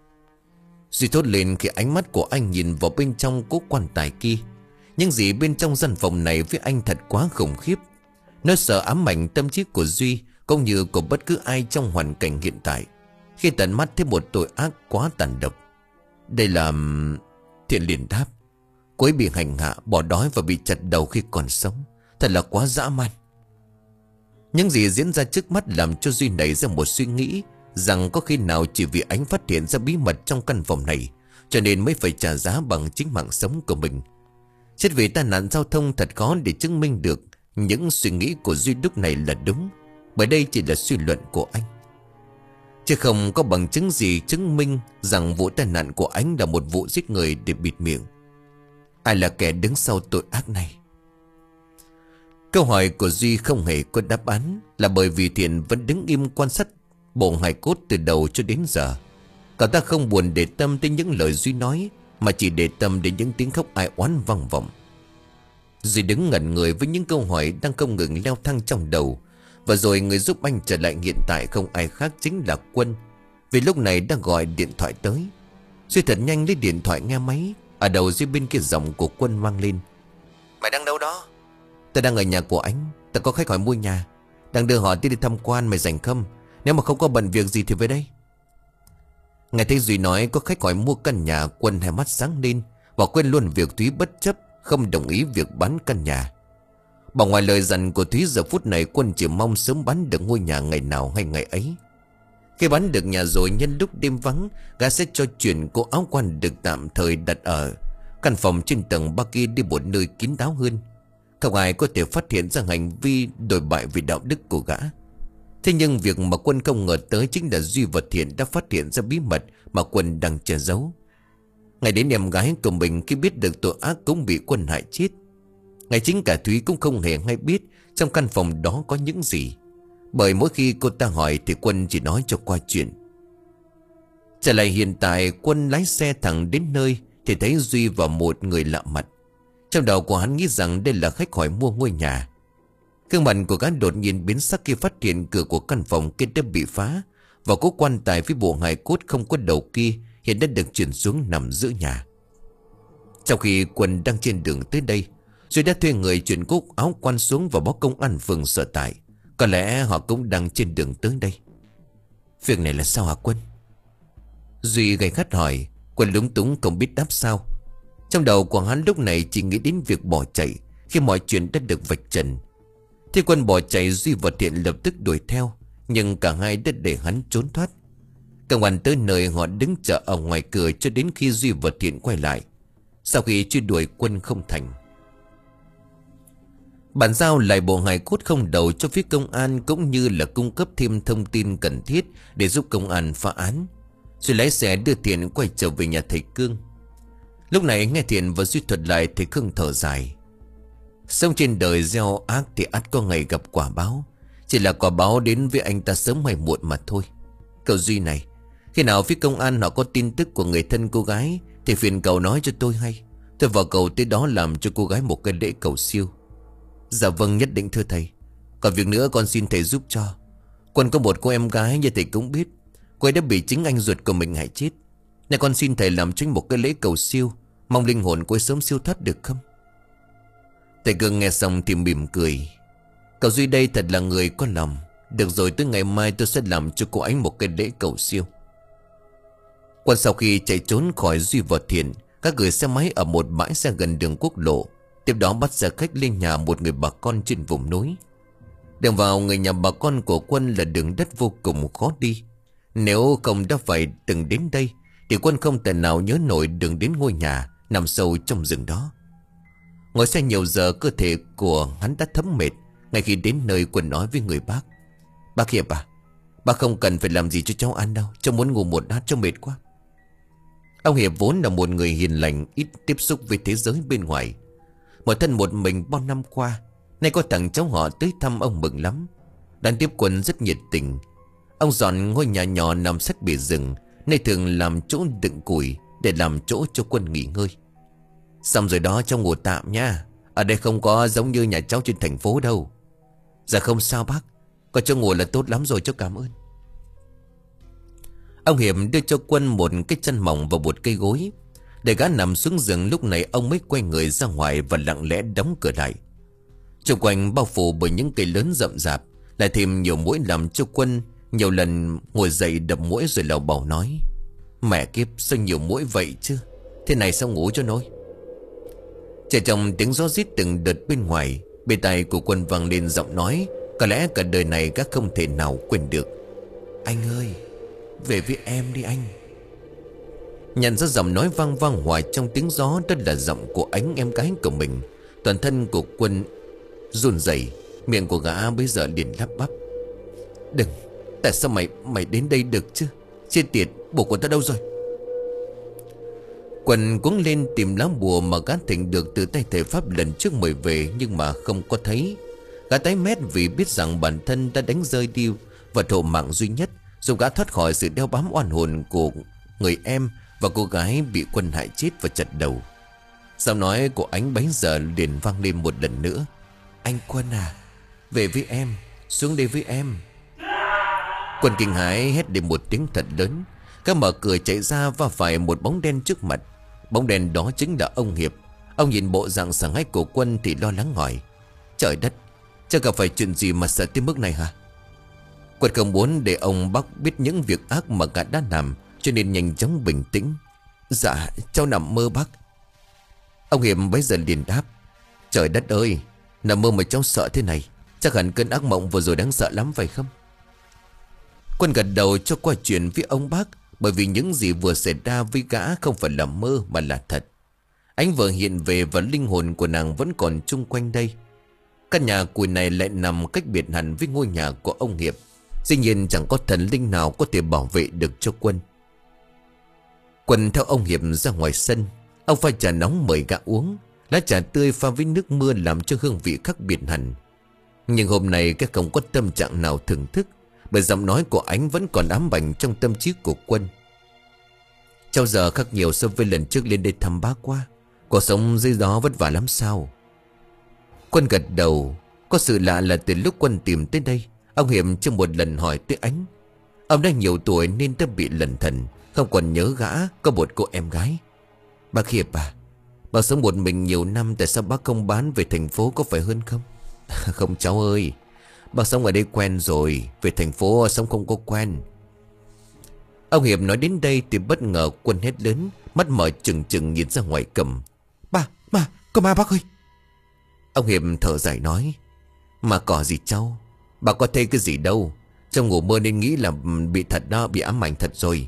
Duy thốt lên khi ánh mắt của anh nhìn vào bên trong cỗ quan tài kia. Nhưng gì bên trong gian phòng này với anh thật quá khủng khiếp. Nó sợ ám ảnh tâm trí của Duy, cũng như của bất cứ ai trong hoàn cảnh hiện tại, khi tận mắt thấy một tội ác quá tàn độc. Đây là... Thiện liền đáp. Cô ấy bị hành hạ, bỏ đói và bị chặt đầu khi còn sống. Thật là quá dã man. Những gì diễn ra trước mắt làm cho Duy nảy ra một suy nghĩ rằng có khi nào chỉ vì anh phát hiện ra bí mật trong căn phòng này, cho nên mới phải trả giá bằng chính mạng sống của mình. Chết vì tai nạn giao thông thật khó để chứng minh được những suy nghĩ của Duy lúc này là đúng, bởi đây chỉ là suy luận của anh, chứ không có bằng chứng gì chứng minh rằng vụ tai nạn của anh là một vụ giết người để bịt miệng. Ai là kẻ đứng sau tội ác này? Câu hỏi của Duy không hề có đáp án, là bởi vì Thiện vẫn đứng im quan sát bộ hài cốt từ đầu cho đến giờ. Cậu ta không buồn để tâm đến những lời Duy nói, mà chỉ để tâm đến những tiếng khóc ai oán vang vọng. Duy đứng ngẩn người với những câu hỏi đang không ngừng leo thang trong đầu, Và rồi người giúp anh trở lại hiện tại không ai khác chính là Quân. Vì lúc này đang gọi điện thoại tới. Duy thật nhanh lấy điện thoại nghe máy. Ở đầu dưới bên kia giọng của Quân vang lên: "Mày đang đâu đó?" "Ta đang ở nhà của anh. Ta có khách hỏi mua nhà, đang đưa họ đi đi tham quan, mày rảnh không? Nếu mà không có bận việc gì thì về đây." Nghe thấy Duy nói có khách hỏi mua căn nhà, Quân hai mắt sáng lên và quên luôn việc Thúy bất chấp không đồng ý việc bán căn nhà. Bỏ ngoài lời dặn của Thúy, giờ phút này Quân chỉ mong sớm bán được ngôi nhà ngày nào hay ngày ấy. Khi bán được nhà rồi, nhân lúc đêm vắng, gã sẽ cho chuyển cô áo quan được tạm thời đặt ở căn phòng trên tầng ba kia đi một nơi kín đáo hơn. Không ai có thể phát hiện ra hành vi đồi bại vì đạo đức của gã. Thế nhưng việc mà Quân không ngờ tới chính là Duy và Thiện đã phát hiện ra bí mật mà Quân đang che giấu. Ngày đến em gái của mình khi biết được tội ác cũng bị Quân hại chết. Ngày chính cả Thúy cũng không hề hay biết trong căn phòng đó có những gì. Bởi mỗi khi cô ta hỏi thì Quân chỉ nói cho qua chuyện. Trở lại hiện tại, Quân lái xe thẳng đến nơi thì thấy Duy và một người lạ mặt. Trong đầu của hắn nghĩ rằng đây là khách hỏi mua ngôi nhà. Gương mặt của gã đột nhiên biến sắc khi phát hiện cửa của căn phòng kia đã bị phá, và cố quan tài với bộ hài cốt không có đầu kia hiện đã được chuyển xuống nằm giữa nhà. Trong khi Quân đang trên đường tới đây, Duy đã thuê người chuyển cúc áo quan xuống và báo công an phường sở tại. Có lẽ họ cũng đang trên đường tới đây. "Việc này là sao hả Quân?" Duy gay gắt hỏi. Quân lúng túng không biết đáp sao. Trong đầu của hắn lúc này chỉ nghĩ đến việc bỏ chạy khi mọi chuyện đã được vạch trần. Thì Quân bỏ chạy, Duy và Thiện lập tức đuổi theo, nhưng cả hai đã để hắn trốn thoát. Công an tới nơi, họ đứng chờ ở ngoài cửa cho đến khi Duy và Thiện quay lại. Sau khi truy đuổi Quân không thành, bàn giao lại bộ hài cốt không đầu cho phía công an, cũng như là cung cấp thêm thông tin cần thiết để giúp công an phá án. Duy lái xe đưa Thiện quay trở về nhà thầy Cương. Lúc này nghe Thiện và Duy thuật lại, thầy Cương thở dài. Sống trên đời gieo ác thì ắt có ngày gặp quả báo. Chỉ là quả báo đến với anh ta sớm hay muộn mà thôi. Cậu Duy này, khi nào phía công an họ có tin tức của người thân cô gái thì phiền cậu nói cho tôi hay. Tôi vào cậu tới đó làm cho cô gái một cái lễ cầu siêu. Dạ vâng, nhất định thưa thầy. Còn việc nữa con xin thầy giúp cho. Quân có một cô em gái như thầy cũng biết, cô ấy đã bị chính anh ruột của mình hại chết. Nên con xin thầy làm cho một cái lễ cầu siêu, mong linh hồn cô ấy sớm siêu thoát được không? Thầy Cương nghe xong thì mỉm cười. Cậu Duy đây thật là người có lòng. Được rồi, tới ngày mai tôi sẽ làm cho cô ấy một cái lễ cầu siêu. Quân sau khi chạy trốn khỏi Duy và Thiện, các gửi xe máy ở một bãi xe gần đường quốc lộ. Tiếp đó bắt xe khách lên nhà một người bà con trên vùng núi. Đường vào người nhà bà con của Quân là đường đất vô cùng khó đi. Nếu không đã phải từng đến đây thì Quân không thể nào nhớ nổi đường đến ngôi nhà nằm sâu trong rừng đó. Ngồi xe nhiều giờ, cơ thể của hắn đã thấm mệt. Ngay khi đến nơi, Quân nói với người bác: "Bác Hiệp à, bác không cần phải làm gì cho cháu ăn đâu, cháu muốn ngủ một lát, cháu mệt quá." Ông Hiệp vốn là một người hiền lành, ít tiếp xúc với thế giới bên ngoài. Một thân một mình bao năm qua, nay có thằng cháu họ tới thăm ông mừng lắm. Đón tiếp Quân rất nhiệt tình. Ông dọn ngôi nhà nhỏ nằm sát bìa rừng, nơi thường làm chỗ đựng củi để làm chỗ cho Quân nghỉ ngơi. "Xong rồi đó, cháu ngủ tạm nha. Ở đây không có giống như nhà cháu trên thành phố đâu." "Dạ không sao bác, có chỗ ngủ là tốt lắm rồi, cháu cảm ơn." Ông Hiệp đưa cho Quân một cái chăn mỏng và một cây gối. Để gã nằm xuống giường, lúc này ông mới quay người ra ngoài và lặng lẽ đóng cửa lại. Xung quanh bao phủ bởi những cây lớn rậm rạp, lại thêm nhiều muỗi làm cho Quân nhiều lần ngồi dậy đập muỗi rồi lầu bầu nói: "Mẹ kiếp, sao nhiều muỗi vậy chứ? Thế này sao ngủ cho nổi?" Chỉ trong tiếng gió rít từng đợt bên ngoài, bên tai của Quân vang lên giọng nói có lẽ cả đời này các không thể nào quên được: "Anh ơi, về với em đi anh." Nhận ra giọng nói vang vang hoài trong tiếng gió, đó là giọng của Ánh, em gái của mình. Toàn thân của Quân run rẩy, miệng của gã bây giờ liền lắp bắp: "Đừng, tại sao mày mày đến đây được chứ? Chết tiệt, bùa của tao đâu rồi?" Quân cuống lên tìm lá bùa mà gã thỉnh được từ tay thầy pháp lần trước mời về, nhưng mà không có thấy. Gã tái mét vì biết rằng bản thân đã đánh rơi đi vật hộ mạng duy nhất, giúp gã thoát khỏi sự đeo bám oan hồn của người em và cô gái bị Quân hại chết và chặt đầu. Giọng nói của Ánh bấy giờ liền vang lên một lần nữa: "Anh Quân à, về với em, Xuống đây với em. Quân kinh hãi hét lên một tiếng thật lớn. Các mở cửa chạy ra và phải một bóng đen trước mặt. Bóng đen đó chính là ông Hiệp. Ông nhìn bộ dạng sảng hách của Quân thì lo lắng hỏi: Trời đất, chắc gặp phải chuyện gì mà sợ tới mức này hả? Quân không muốn để ông bác biết những việc ác mà gã đã làm, cho nên nhanh chóng bình tĩnh: Dạ cháu nằm mơ bác. Ông Hiệp bấy giờ liền đáp: Trời đất ơi, nằm mơ mà cháu sợ thế này, chắc hẳn cơn ác mộng vừa rồi đáng sợ lắm phải không? Quân gật đầu cho qua chuyện với ông bác, bởi vì những gì vừa xảy ra với gã không phải là mơ mà là thật. Ánh vừa hiện về và linh hồn của nàng vẫn còn chung quanh đây. Căn nhà cùi này lại nằm cách biệt hẳn với ngôi nhà của ông Hiệp. Dĩ nhiên chẳng có thần linh nào có thể bảo vệ được cho Quân. Quân theo ông Hiệp ra ngoài sân. Ông pha trà nóng mời gã uống. Lá trà tươi pha với nước mưa làm cho hương vị khác biệt hẳn. Nhưng hôm nay các không có tâm trạng nào thưởng thức, bởi giọng nói của anh vẫn còn ám ảnh trong tâm trí của Quân. Cháu giờ khác nhiều so với lần trước lên đây thăm bác qua. Cuộc sống dưới đó vất vả lắm sao? Quân gật đầu. Có sự lạ là từ lúc Quân tìm tới đây, ông Hiệp chưa một lần hỏi tới anh. Ông đã nhiều tuổi nên đã bị lẩn thần, không còn nhớ gã có một cô em gái. Bác Hiệp à, bác sống một mình nhiều năm, tại sao bác không bán về thành phố có phải hơn không? Không cháu ơi, bác sống ở đây quen rồi, về thành phố sống không có quen. Ông Hiệp nói đến đây thì bất ngờ Quân hét lớn, mắt mở trừng trừng nhìn ra ngoài cầm. Ba, ba, có ma bác ơi. Ông Hiệp thở dài nói: Mà cỏ gì cháu, bà có thấy cái gì đâu. Trong ngủ mơ nên nghĩ là bị thật đó, bị ám ảnh thật rồi.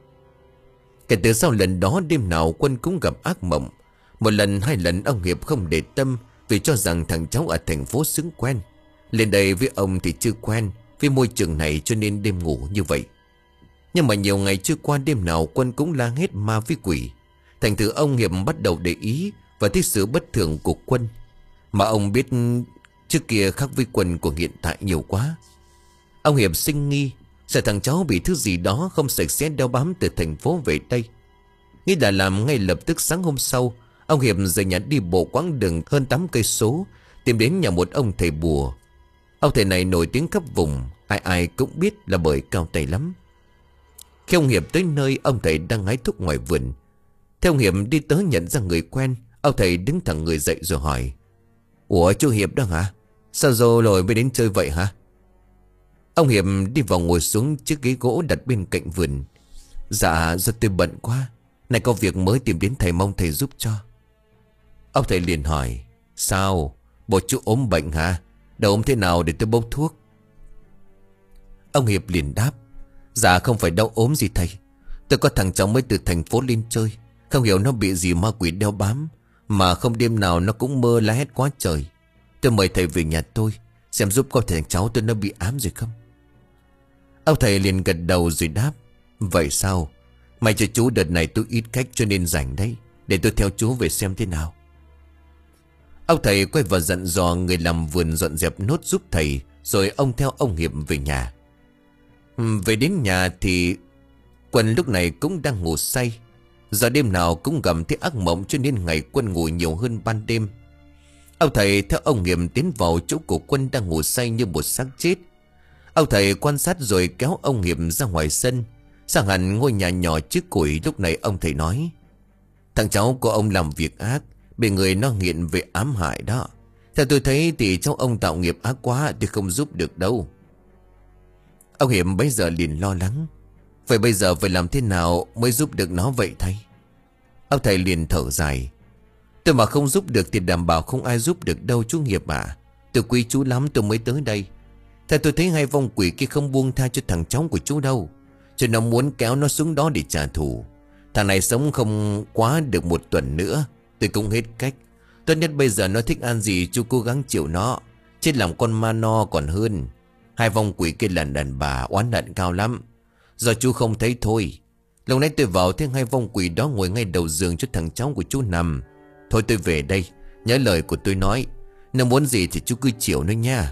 Kể từ sau lần đó đêm nào Quân cũng gặp ác mộng. Một lần hai lần ông Hiệp không để tâm, vì cho rằng thằng cháu ở thành phố xứng quen. Lên đây với ông thì chưa quen với môi trường này, cho nên đêm ngủ như vậy. Nhưng mà nhiều ngày trôi qua, đêm nào Quân cũng la hết ma với quỷ. Thành thử ông Hiệp bắt đầu để ý và thấy sự bất thường của Quân. Mà ông biết trước kia khác với Quân của hiện tại nhiều quá. Ông Hiệp sinh nghi sợ thằng cháu bị thứ gì đó không sạch sẽ đeo bám từ thành phố về đây. Nghĩ đã làm, ngay lập tức sáng hôm sau, ông Hiệp rời nhà đi bộ quãng đường hơn tám cây số, tìm đến nhà một ông thầy bùa. Ông thầy này nổi tiếng khắp vùng, ai ai cũng biết là bởi cao tay lắm. Khi ông Hiệp tới nơi, ông thầy đang hái thuốc ngoài vườn. Theo ông Hiệp đi tới nhận ra người quen, ông thầy đứng thẳng người dậy rồi hỏi: Ủa chú Hiệp đó hả? Sao rồi rồi mới đến chơi vậy hả? Ông Hiệp đi vào ngồi xuống chiếc ghế gỗ đặt bên cạnh vườn. Dạ do tôi bận quá, này có việc mới tìm đến thầy, mong thầy giúp cho. Ông thầy liền hỏi: Sao? Bộ chú ốm bệnh hả? Đâu ốm thế nào để tôi bốc thuốc? Ông Hiệp liền đáp: Dạ không phải đau ốm gì thầy. Tôi có thằng cháu mới từ thành phố lên chơi, không hiểu nó bị gì ma quỷ đeo bám, mà không đêm nào nó cũng mơ la hét quá trời. Tôi mời thầy về nhà tôi xem giúp có thể thằng cháu tôi nó bị ám rồi không. Ông thầy liền gật đầu rồi đáp: Vậy sao? May cho chú đợt này tôi ít khách cho nên rảnh đấy, để tôi theo chú về xem thế nào. Ông thầy quay vào dặn dò người làm vườn dọn dẹp nốt giúp thầy, rồi ông theo ông Hiệp về nhà. Về đến nhà thì Quân lúc này cũng đang ngủ say. Do đêm nào cũng gầm thấy ác mộng, cho nên ngày Quân ngủ nhiều hơn ban đêm. Ông thầy theo ông Hiệp tiến vào chỗ của Quân đang ngủ say như một xác chết. Ông thầy quan sát rồi kéo ông Hiệp ra ngoài sân, sang hẳn ngôi nhà nhỏ trước củi. Lúc này ông thầy nói: Thằng cháu của ông làm việc ác, bị người nó nghiện về ám hại đó. Theo tôi thấy thì cháu ông tạo nghiệp ác quá, thì không giúp được đâu. Ông Hiệp bấy giờ liền lo lắng: Vậy bây giờ phải làm thế nào mới giúp được nó vậy thầy? Ông thầy liền thở dài: Tôi mà không giúp được thì đảm bảo không ai giúp được đâu chú Hiệp à. Tôi quý chú lắm tôi mới tới đây. Theo tôi thấy hai vong quỷ kia không buông tha cho thằng cháu của chú đâu, cho nó muốn kéo nó xuống đó để trả thù. Thằng này sống không quá được một tuần nữa, tôi cũng hết cách. Tốt nhất bây giờ nó thích ăn gì chú cố gắng chịu nó, chết làm con ma no còn hơn. Hai vong quỷ kia là đàn bà oán hận cao lắm. Do chú không thấy thôi. Lúc nãy tôi vào thấy hai vong quỷ đó ngồi ngay đầu giường cho thằng cháu của chú nằm. Thôi tôi về đây, nhớ lời của tôi nói, nó muốn gì thì chú cứ chịu nó nha.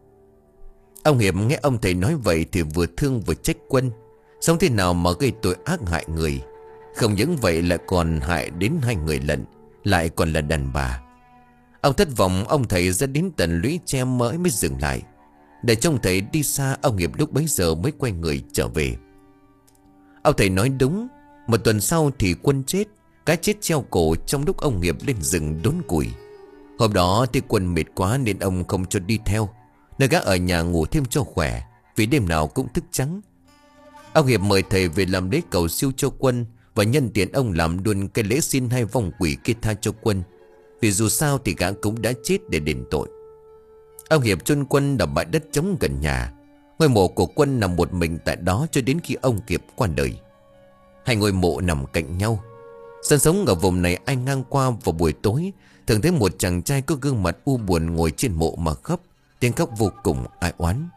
Ông Hiệp nghe ông thầy nói vậy thì vừa thương vừa trách Quân. Sống thế nào mà gây tội ác hại người. Không những vậy lại còn hại đến hai người lận, lại còn là đàn bà. Ông thất vọng, ông thầy ra đến tận lũy tre mới mới dừng lại. Để trông thầy đi xa, ông Hiệp lúc bấy giờ mới quay người trở về. Ông thầy nói đúng. Một tuần sau thì Quân chết. Cái chết treo cổ trong lúc ông Hiệp lên rừng đốn củi. Hôm đó thì Quân mệt quá nên ông không cho đi theo. Nơi gác ở nhà ngủ thêm cho khỏe, vì đêm nào cũng thức trắng. Ông Hiệp mời thầy về làm lễ cầu siêu cho Quân, và nhân tiện ông làm luôn cái lễ xin hai vong quỷ kia tha cho Quân, vì dù sao thì gã cũng đã chết để đền tội. Ông Hiệp chôn Quân ở bãi đất trống gần nhà. Ngôi mộ của Quân nằm một mình tại đó cho đến khi ông Hiệp qua đời. Hai ngôi mộ nằm cạnh nhau. Dân sống ở vùng này ai ngang qua vào buổi tối thường thấy một chàng trai có gương mặt u buồn ngồi trên mộ mà khóc, tiếng khóc vô cùng ai oán.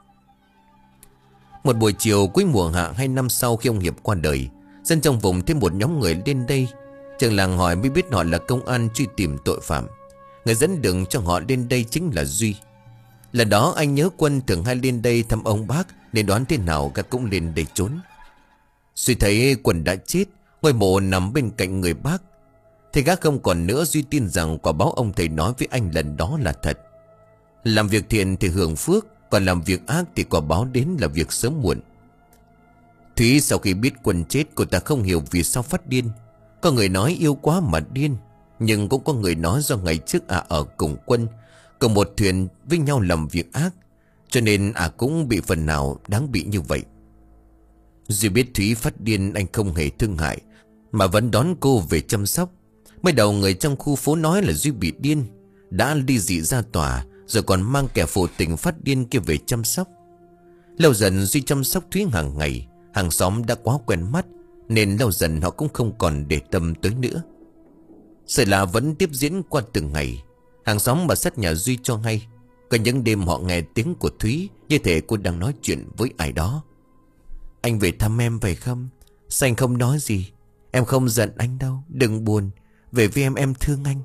Một buổi chiều cuối mùa hạ hai năm sau khi ông Hiệp qua đời, dân trong vùng thêm một nhóm người lên đây. Trường làng hỏi mới biết họ là công an truy tìm tội phạm. Người dẫn đường cho họ lên đây chính là Duy. Lần đó anh nhớ Quân thường hay lên đây thăm ông bác, nên đoán thế nào các cũng lên đây trốn. Duy thấy Quân đã chết, ngôi mộ nằm bên cạnh người bác. Thì gác không còn nữa, Duy tin rằng quả báo ông thầy nói với anh lần đó là thật. Làm việc thiện thì hưởng phước, còn làm việc ác thì quả báo đến là việc sớm muộn. Thúy sau khi biết Quân chết, cô ta không hiểu vì sao phát điên. Có người nói yêu quá mà điên, nhưng cũng có người nói do ngày trước à ở cùng Quân, cùng một thuyền với nhau làm việc ác, cho nên à cũng bị phần nào đáng bị như vậy. Duy biết Thúy phát điên, anh không hề thương hại, mà vẫn đón cô về chăm sóc. Mới đầu người trong khu phố nói là Duy bị điên, đã ly dị ra tòa, rồi còn mang kẻ phụ tình phát điên kia về chăm sóc. Lâu dần Duy chăm sóc Thúy hàng ngày. Hàng xóm đã quá quen mắt, nên lâu dần họ cũng không còn để tâm tới nữa. Sự lạ vẫn tiếp diễn qua từng ngày. Hàng xóm mà sát nhà Duy cho hay, có những đêm họ nghe tiếng của Thúy như thể cô đang nói chuyện với ai đó. Anh về thăm em phải không? Sao anh không nói gì? Em không giận anh đâu, đừng buồn. Về với em, em thương anh.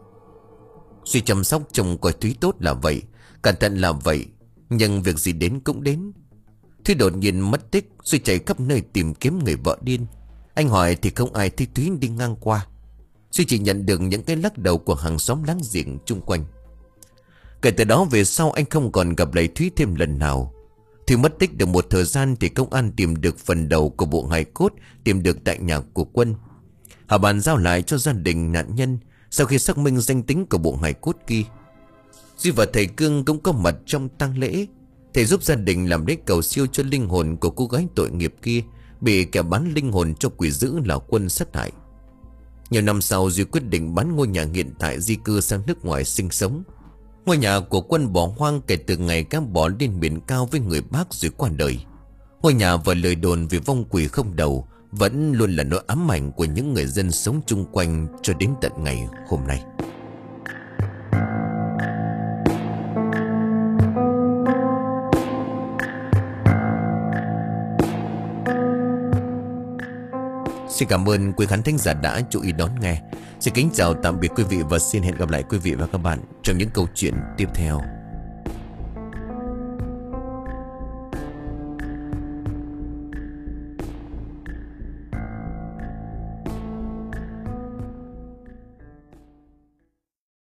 Duy chăm sóc chồng của Thúy tốt là vậy, cẩn thận là vậy, nhưng việc gì đến cũng đến. Thúy đột nhiên mất tích. Duy chạy khắp nơi tìm kiếm người vợ điên. Anh hỏi thì không ai thấy Thúy đi ngang qua. Duy chỉ nhận được những cái lắc đầu của hàng xóm láng giềng chung quanh. Kể từ đó về sau anh không còn gặp lại Thúy thêm lần nào. Thúy mất tích được một thời gian thì công an tìm được phần đầu của bộ hài cốt tìm được tại nhà của Quân. Họ bàn giao lại cho gia đình nạn nhân sau khi xác minh danh tính của bộ hài cốt kia. Duy và thầy Cương cũng có mặt trong tang lễ. Thầy giúp gia đình làm lễ cầu siêu cho linh hồn của cô gái tội nghiệp kia bị kẻ bán linh hồn cho quỷ dữ là Quân sát hại. Nhiều năm sau, Duy quyết định bán ngôi nhà hiện tại di cư sang nước ngoài sinh sống. Ngôi nhà của Quân bỏ hoang kể từ ngày các bỏ lên biển cao với người bác rồi qua đời. Ngôi nhà và lời đồn về vong quỷ không đầu vẫn luôn là nỗi ám ảnh của những người dân sống chung quanh cho đến tận ngày hôm nay. Xin cảm ơn quý khán thính giả đã chú ý đón nghe. Xin kính chào tạm biệt quý vị và xin hẹn gặp lại quý vị và các bạn trong những câu chuyện tiếp theo.